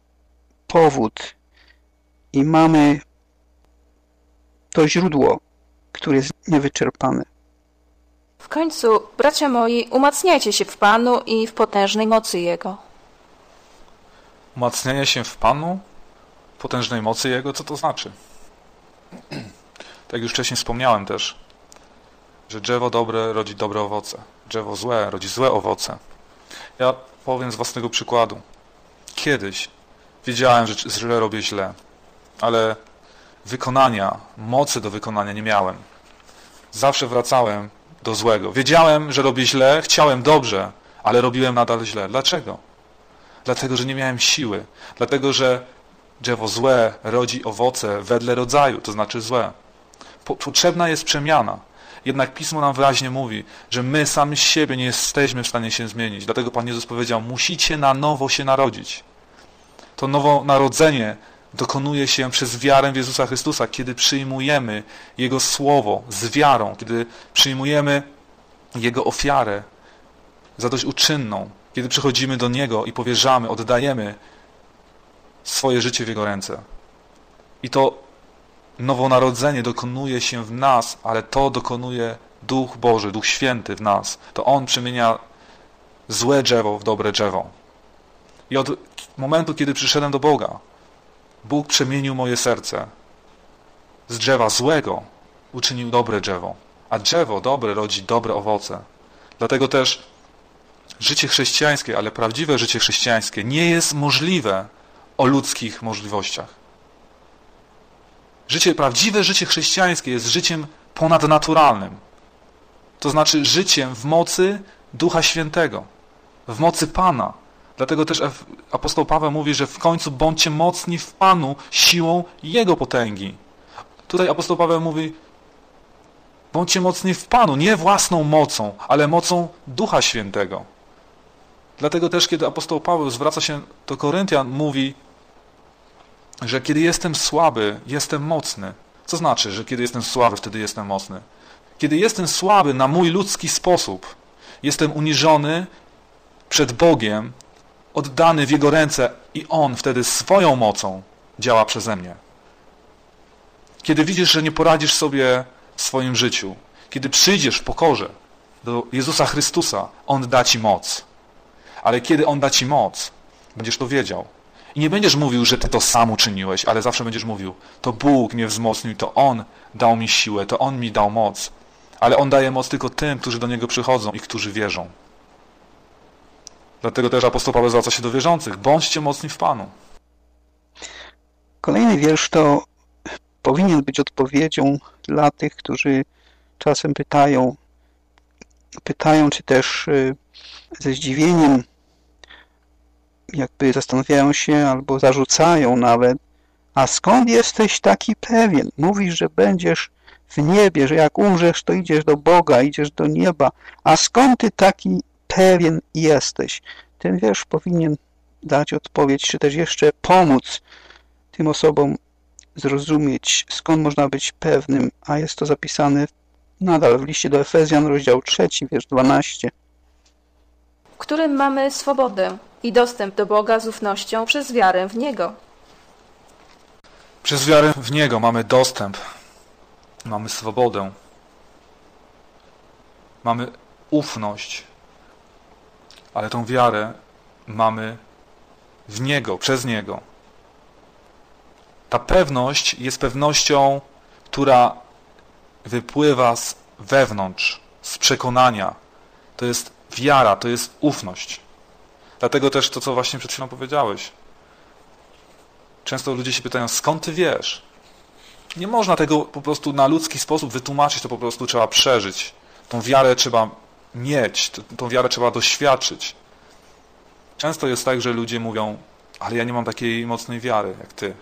powód i mamy to źródło, które jest niewyczerpane. W końcu, bracia moi, umacniajcie się w Panu i w potężnej mocy Jego. Umacnianie się w Panu, potężnej mocy Jego, co to znaczy? Tak już wcześniej wspomniałem też, że drzewo dobre rodzi dobre owoce, drzewo złe rodzi złe owoce. Ja powiem z własnego przykładu. Kiedyś wiedziałem, że źle robię źle, ale wykonania, mocy do wykonania nie miałem. Zawsze wracałem do złego. Wiedziałem, że robię źle, chciałem dobrze, ale robiłem nadal źle. Dlaczego? Dlatego, że nie miałem siły. Dlatego, że drzewo złe rodzi owoce wedle rodzaju, to znaczy złe. Potrzebna jest przemiana. Jednak Pismo nam wyraźnie mówi, że my sami z siebie nie jesteśmy w stanie się zmienić. Dlatego Pan Jezus powiedział, musicie na nowo się narodzić. To nowonarodzenie dokonuje się przez wiarę w Jezusa Chrystusa, kiedy przyjmujemy Jego Słowo z wiarą, kiedy przyjmujemy Jego ofiarę zadośćuczynną, kiedy przychodzimy do Niego i powierzamy, oddajemy swoje życie w Jego ręce. I to nowonarodzenie dokonuje się w nas, ale to dokonuje Duch Boży, Duch Święty w nas. To On przemienia złe drzewo w dobre drzewo. I od momentu, kiedy przyszedłem do Boga, Bóg przemienił moje serce. Z drzewa złego uczynił dobre drzewo, a drzewo dobre rodzi dobre owoce. Dlatego też życie chrześcijańskie, ale prawdziwe życie chrześcijańskie nie jest możliwe o ludzkich możliwościach. Prawdziwe życie chrześcijańskie jest życiem ponadnaturalnym. To znaczy życiem w mocy Ducha Świętego, w mocy Pana. Dlatego też apostoł Paweł mówi, że w końcu bądźcie mocni w Panu siłą Jego potęgi. Tutaj apostoł Paweł mówi, bądźcie mocni w Panu, nie własną mocą, ale mocą Ducha Świętego. Dlatego też, kiedy apostoł Paweł zwraca się do Koryntian, mówi, że kiedy jestem słaby, jestem mocny. Co znaczy, że kiedy jestem słaby, wtedy jestem mocny? Kiedy jestem słaby na mój ludzki sposób, jestem uniżony przed Bogiem, oddany w Jego ręce i On wtedy swoją mocą działa przeze mnie. Kiedy widzisz, że nie poradzisz sobie w swoim życiu, kiedy przyjdziesz w pokorze do Jezusa Chrystusa, On da Ci moc. Ale kiedy On da Ci moc, będziesz to wiedział. I nie będziesz mówił, że Ty to sam uczyniłeś, ale zawsze będziesz mówił, to Bóg mnie wzmocnił, to On dał mi siłę, to On mi dał moc. ale On daje moc tylko tym, którzy do Niego przychodzą i którzy wierzą. Dlatego też apostoł Paweł zwraca się do wierzących. Bądźcie mocni w Panu. Kolejny wiersz to powinien być odpowiedzią dla tych, którzy czasem pytają, czy też ze zdziwieniem jakby zastanawiają się albo zarzucają nawet, a skąd jesteś taki pewien? Mówisz, że będziesz w niebie, że jak umrzesz, to idziesz do Boga, idziesz do nieba. A skąd ty taki pewien jesteś? Ten wiersz powinien dać odpowiedź, czy też jeszcze pomóc tym osobom zrozumieć, skąd można być pewnym, a jest to zapisane nadal w liście do Efezjan, rozdział 3, wiersz 12. W którym mamy swobodę i dostęp do Boga z ufnością przez wiarę w Niego. Przez wiarę w Niego mamy dostęp, mamy swobodę, mamy ufność, ale tą wiarę mamy w Niego, przez Niego. Ta pewność jest pewnością, która wypływa z wewnątrz, z przekonania. To jest wiara, to jest ufność. Dlatego też to, co właśnie przed chwilą powiedziałeś. Często ludzie się pytają, skąd ty wiesz? Nie można tego po prostu na ludzki sposób wytłumaczyć, to po prostu trzeba przeżyć. Tą wiarę trzeba mieć, tą wiarę trzeba doświadczyć. Często jest tak, że ludzie mówią, ale ja nie mam takiej mocnej wiary jak ty.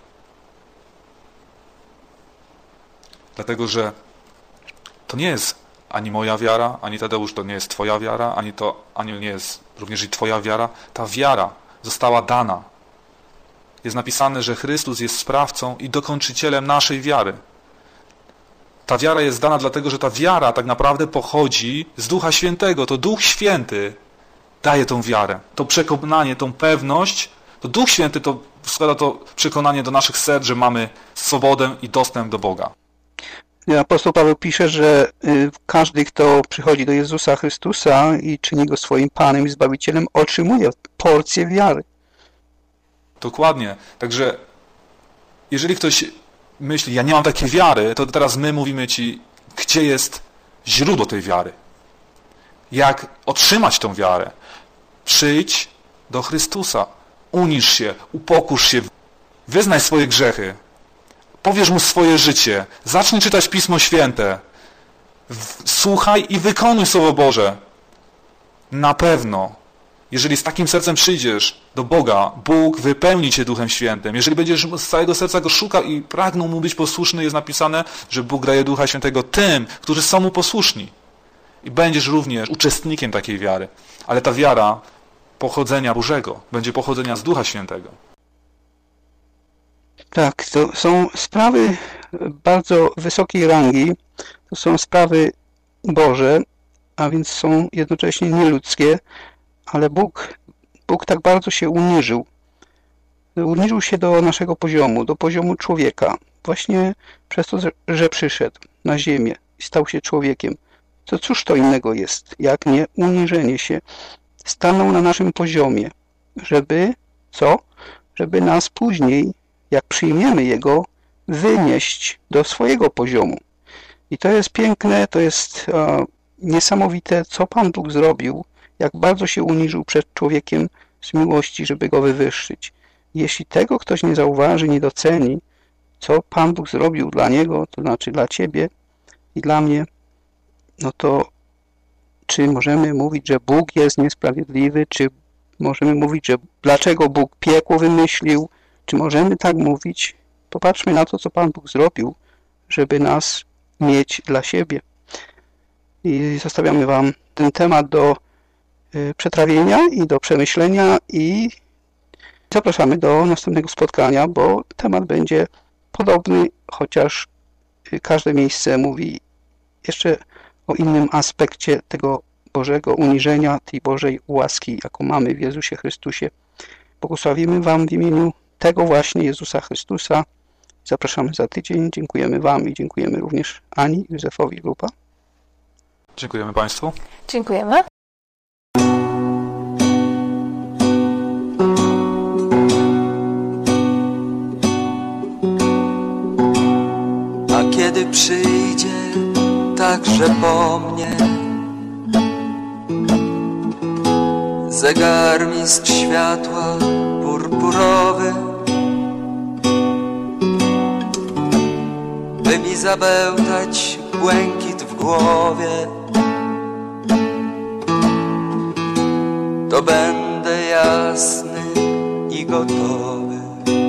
Dlatego, że to nie jest ani moja wiara, ani Tadeusz, to nie jest twoja wiara, ani nie jest również i twoja wiara. Ta wiara została dana. Jest napisane, że Chrystus jest sprawcą i dokończycielem naszej wiary. Ta wiara jest dana dlatego, że ta wiara tak naprawdę pochodzi z Ducha Świętego. To Duch Święty daje tą wiarę, to przekonanie, tą pewność. To Duch Święty to składa to przekonanie do naszych serc, że mamy swobodę i dostęp do Boga. Apostoł Paweł pisze, że każdy, kto przychodzi do Jezusa Chrystusa i czyni Go swoim Panem i Zbawicielem, otrzymuje porcję wiary. Dokładnie. Także jeżeli ktoś myśli, ja nie mam takiej wiary, to teraz my mówimy ci, gdzie jest źródło tej wiary. Jak otrzymać tą wiarę? Przyjdź do Chrystusa. Unisz się, upokórz się, wyznaj swoje grzechy. Powiesz Mu swoje życie. Zacznij czytać Pismo Święte. Słuchaj i wykonuj Słowo Boże. Na pewno, jeżeli z takim sercem przyjdziesz do Boga, Bóg wypełni cię Duchem Świętym. Jeżeli będziesz z całego serca Go szukał i pragnął Mu być posłuszny, jest napisane, że Bóg daje Ducha Świętego tym, którzy są Mu posłuszni. I będziesz również uczestnikiem takiej wiary. Ale ta wiara pochodzenia Bożego będzie pochodzenia z Ducha Świętego. Tak, to są sprawy bardzo wysokiej rangi, to są sprawy Boże, a więc są jednocześnie nieludzkie, ale Bóg tak bardzo się uniżył. Uniżył się do naszego poziomu, do poziomu człowieka, właśnie przez to, że przyszedł na ziemię i stał się człowiekiem. To cóż to innego jest, jak nie uniżenie się. Stanął na naszym poziomie, żeby co? Żeby nas później, jak przyjmiemy Jego, wynieść do swojego poziomu. I to jest piękne, to jest niesamowite, co Pan Bóg zrobił, jak bardzo się uniżył przed człowiekiem z miłości, żeby go wywyższyć. Jeśli tego ktoś nie zauważy, nie doceni, co Pan Bóg zrobił dla niego, to znaczy dla ciebie i dla mnie, no to czy możemy mówić, że Bóg jest niesprawiedliwy, czy możemy mówić, że dlaczego Bóg piekło wymyślił, czy możemy tak mówić? Popatrzmy na to, co Pan Bóg zrobił, żeby nas mieć dla siebie. I zostawiamy Wam ten temat do przetrawienia i do przemyślenia i zapraszamy do następnego spotkania, bo temat będzie podobny, chociaż każde miejsce mówi jeszcze o innym aspekcie tego Bożego uniżenia, tej Bożej łaski, jaką mamy w Jezusie Chrystusie. Błogosławimy Wam w imieniu tego właśnie Jezusa Chrystusa. Zapraszamy za tydzień. Dziękujemy Wam i dziękujemy również Ani i Józefowi Lupa. Dziękujemy Państwu. Dziękujemy. A kiedy przyjdzie także po mnie. Zegarmistrz światła purpurowy, by mi zabełtać błękit w głowie, to będę jasny i gotowy.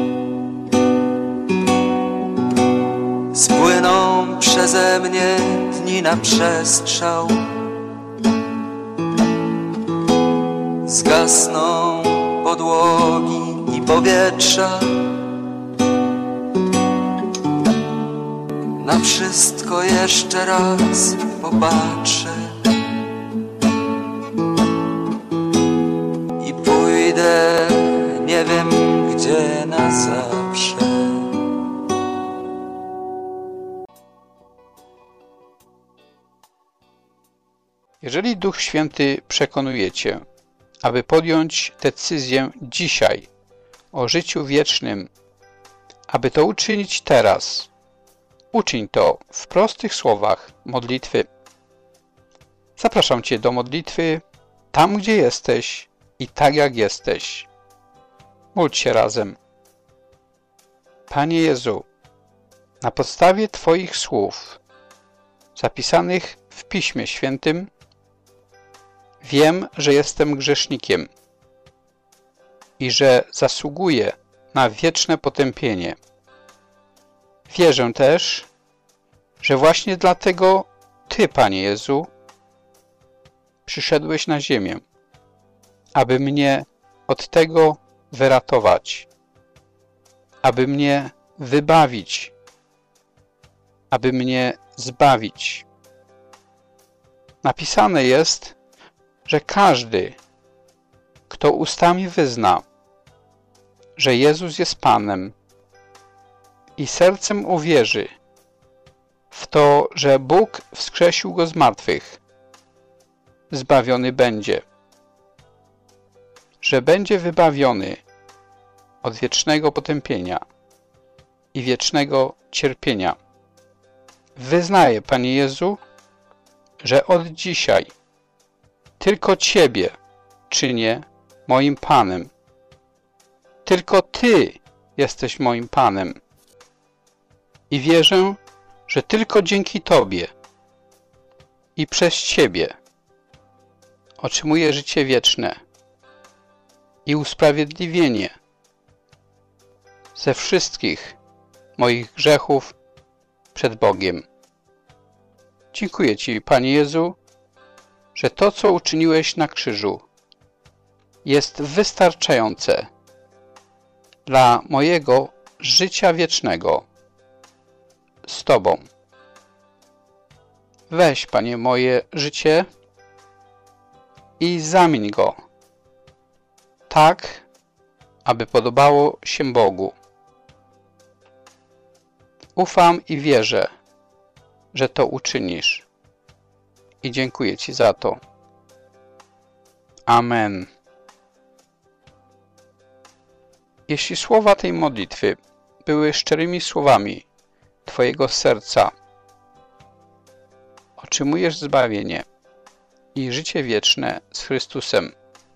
Spłyną przeze mnie dni na przestrzał, zgasną podłogi i powietrza. Na wszystko jeszcze raz popatrzę i pójdę nie wiem gdzie na zawsze. Jeżeli Duch Święty przekonuje Cię, aby podjąć decyzję dzisiaj o życiu wiecznym, aby to uczynić teraz, uczyń to w prostych słowach modlitwy. Zapraszam Cię do modlitwy tam, gdzie jesteś i tak jak jesteś. Módl się razem. Panie Jezu, na podstawie Twoich słów zapisanych w Piśmie Świętym wiem, że jestem grzesznikiem i że zasługuję na wieczne potępienie. Wierzę też, że właśnie dlatego Ty, Panie Jezu, przyszedłeś na ziemię, aby mnie od tego wyratować, aby mnie wybawić, aby mnie zbawić. Napisane jest, że każdy, kto ustami wyzna, że Jezus jest Panem i sercem uwierzy w to, że Bóg wskrzesił Go z martwych, zbawiony będzie, że będzie wybawiony od wiecznego potępienia i wiecznego cierpienia. Wyznaję, Panie Jezu, że od dzisiaj tylko Ciebie czynię moim Panem. Tylko Ty jesteś moim Panem. I wierzę, że tylko dzięki Tobie i przez Ciebie otrzymuję życie wieczne i usprawiedliwienie ze wszystkich moich grzechów przed Bogiem. Dziękuję Ci, Panie Jezu, że to, co uczyniłeś na krzyżu, jest wystarczające dla mojego życia wiecznego z Tobą. Weź, Panie, moje życie i zamień go tak, aby podobało się Bogu. Ufam i wierzę, że to uczynisz. I dziękuję Ci za to. Amen. Jeśli słowa tej modlitwy były szczerymi słowami Twojego serca, otrzymujesz zbawienie i życie wieczne z Chrystusem.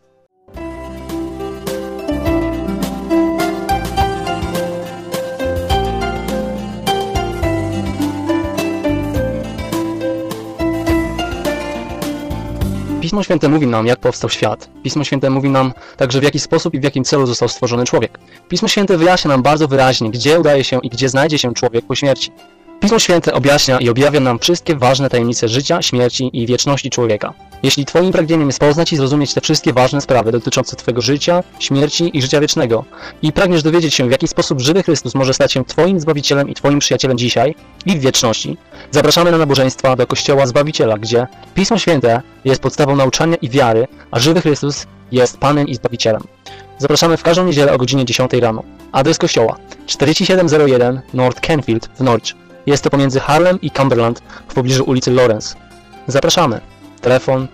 Pismo Święte mówi nam, jak powstał świat. Pismo Święte mówi nam także, w jaki sposób i w jakim celu został stworzony człowiek. Pismo Święte wyjaśnia nam bardzo wyraźnie, gdzie udaje się i gdzie znajdzie się człowiek po śmierci. Pismo Święte objaśnia i objawia nam wszystkie ważne tajemnice życia, śmierci i wieczności człowieka. Jeśli Twoim pragnieniem jest poznać i zrozumieć te wszystkie ważne sprawy dotyczące Twojego życia, śmierci i życia wiecznego i pragniesz dowiedzieć się, w jaki sposób żywy Chrystus może stać się Twoim Zbawicielem i Twoim przyjacielem dzisiaj i w wieczności, zapraszamy na nabożeństwa do Kościoła Zbawiciela, gdzie Pismo Święte jest podstawą nauczania i wiary, a żywy Chrystus jest Panem i Zbawicielem. Zapraszamy w każdą niedzielę o godzinie 10 rano. Adres kościoła 4701 North Canfield w Norwich. Jest to pomiędzy Harlem i Cumberland w pobliżu ulicy Lawrence. Zapraszamy. Telefon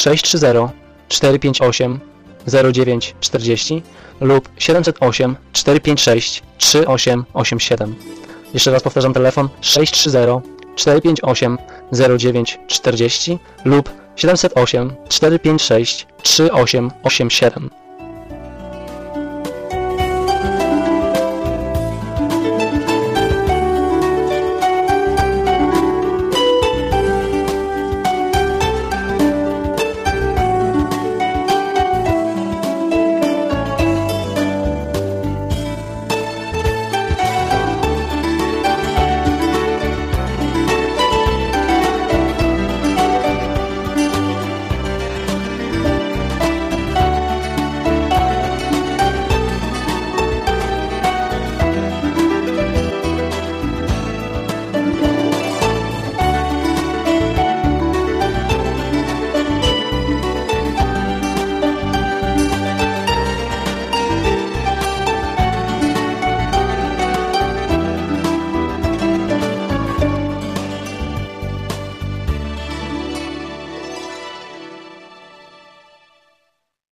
630-458-0940 lub 708-456-3887. Jeszcze raz powtarzam telefon 630 458 0940 lub 708 456 3887.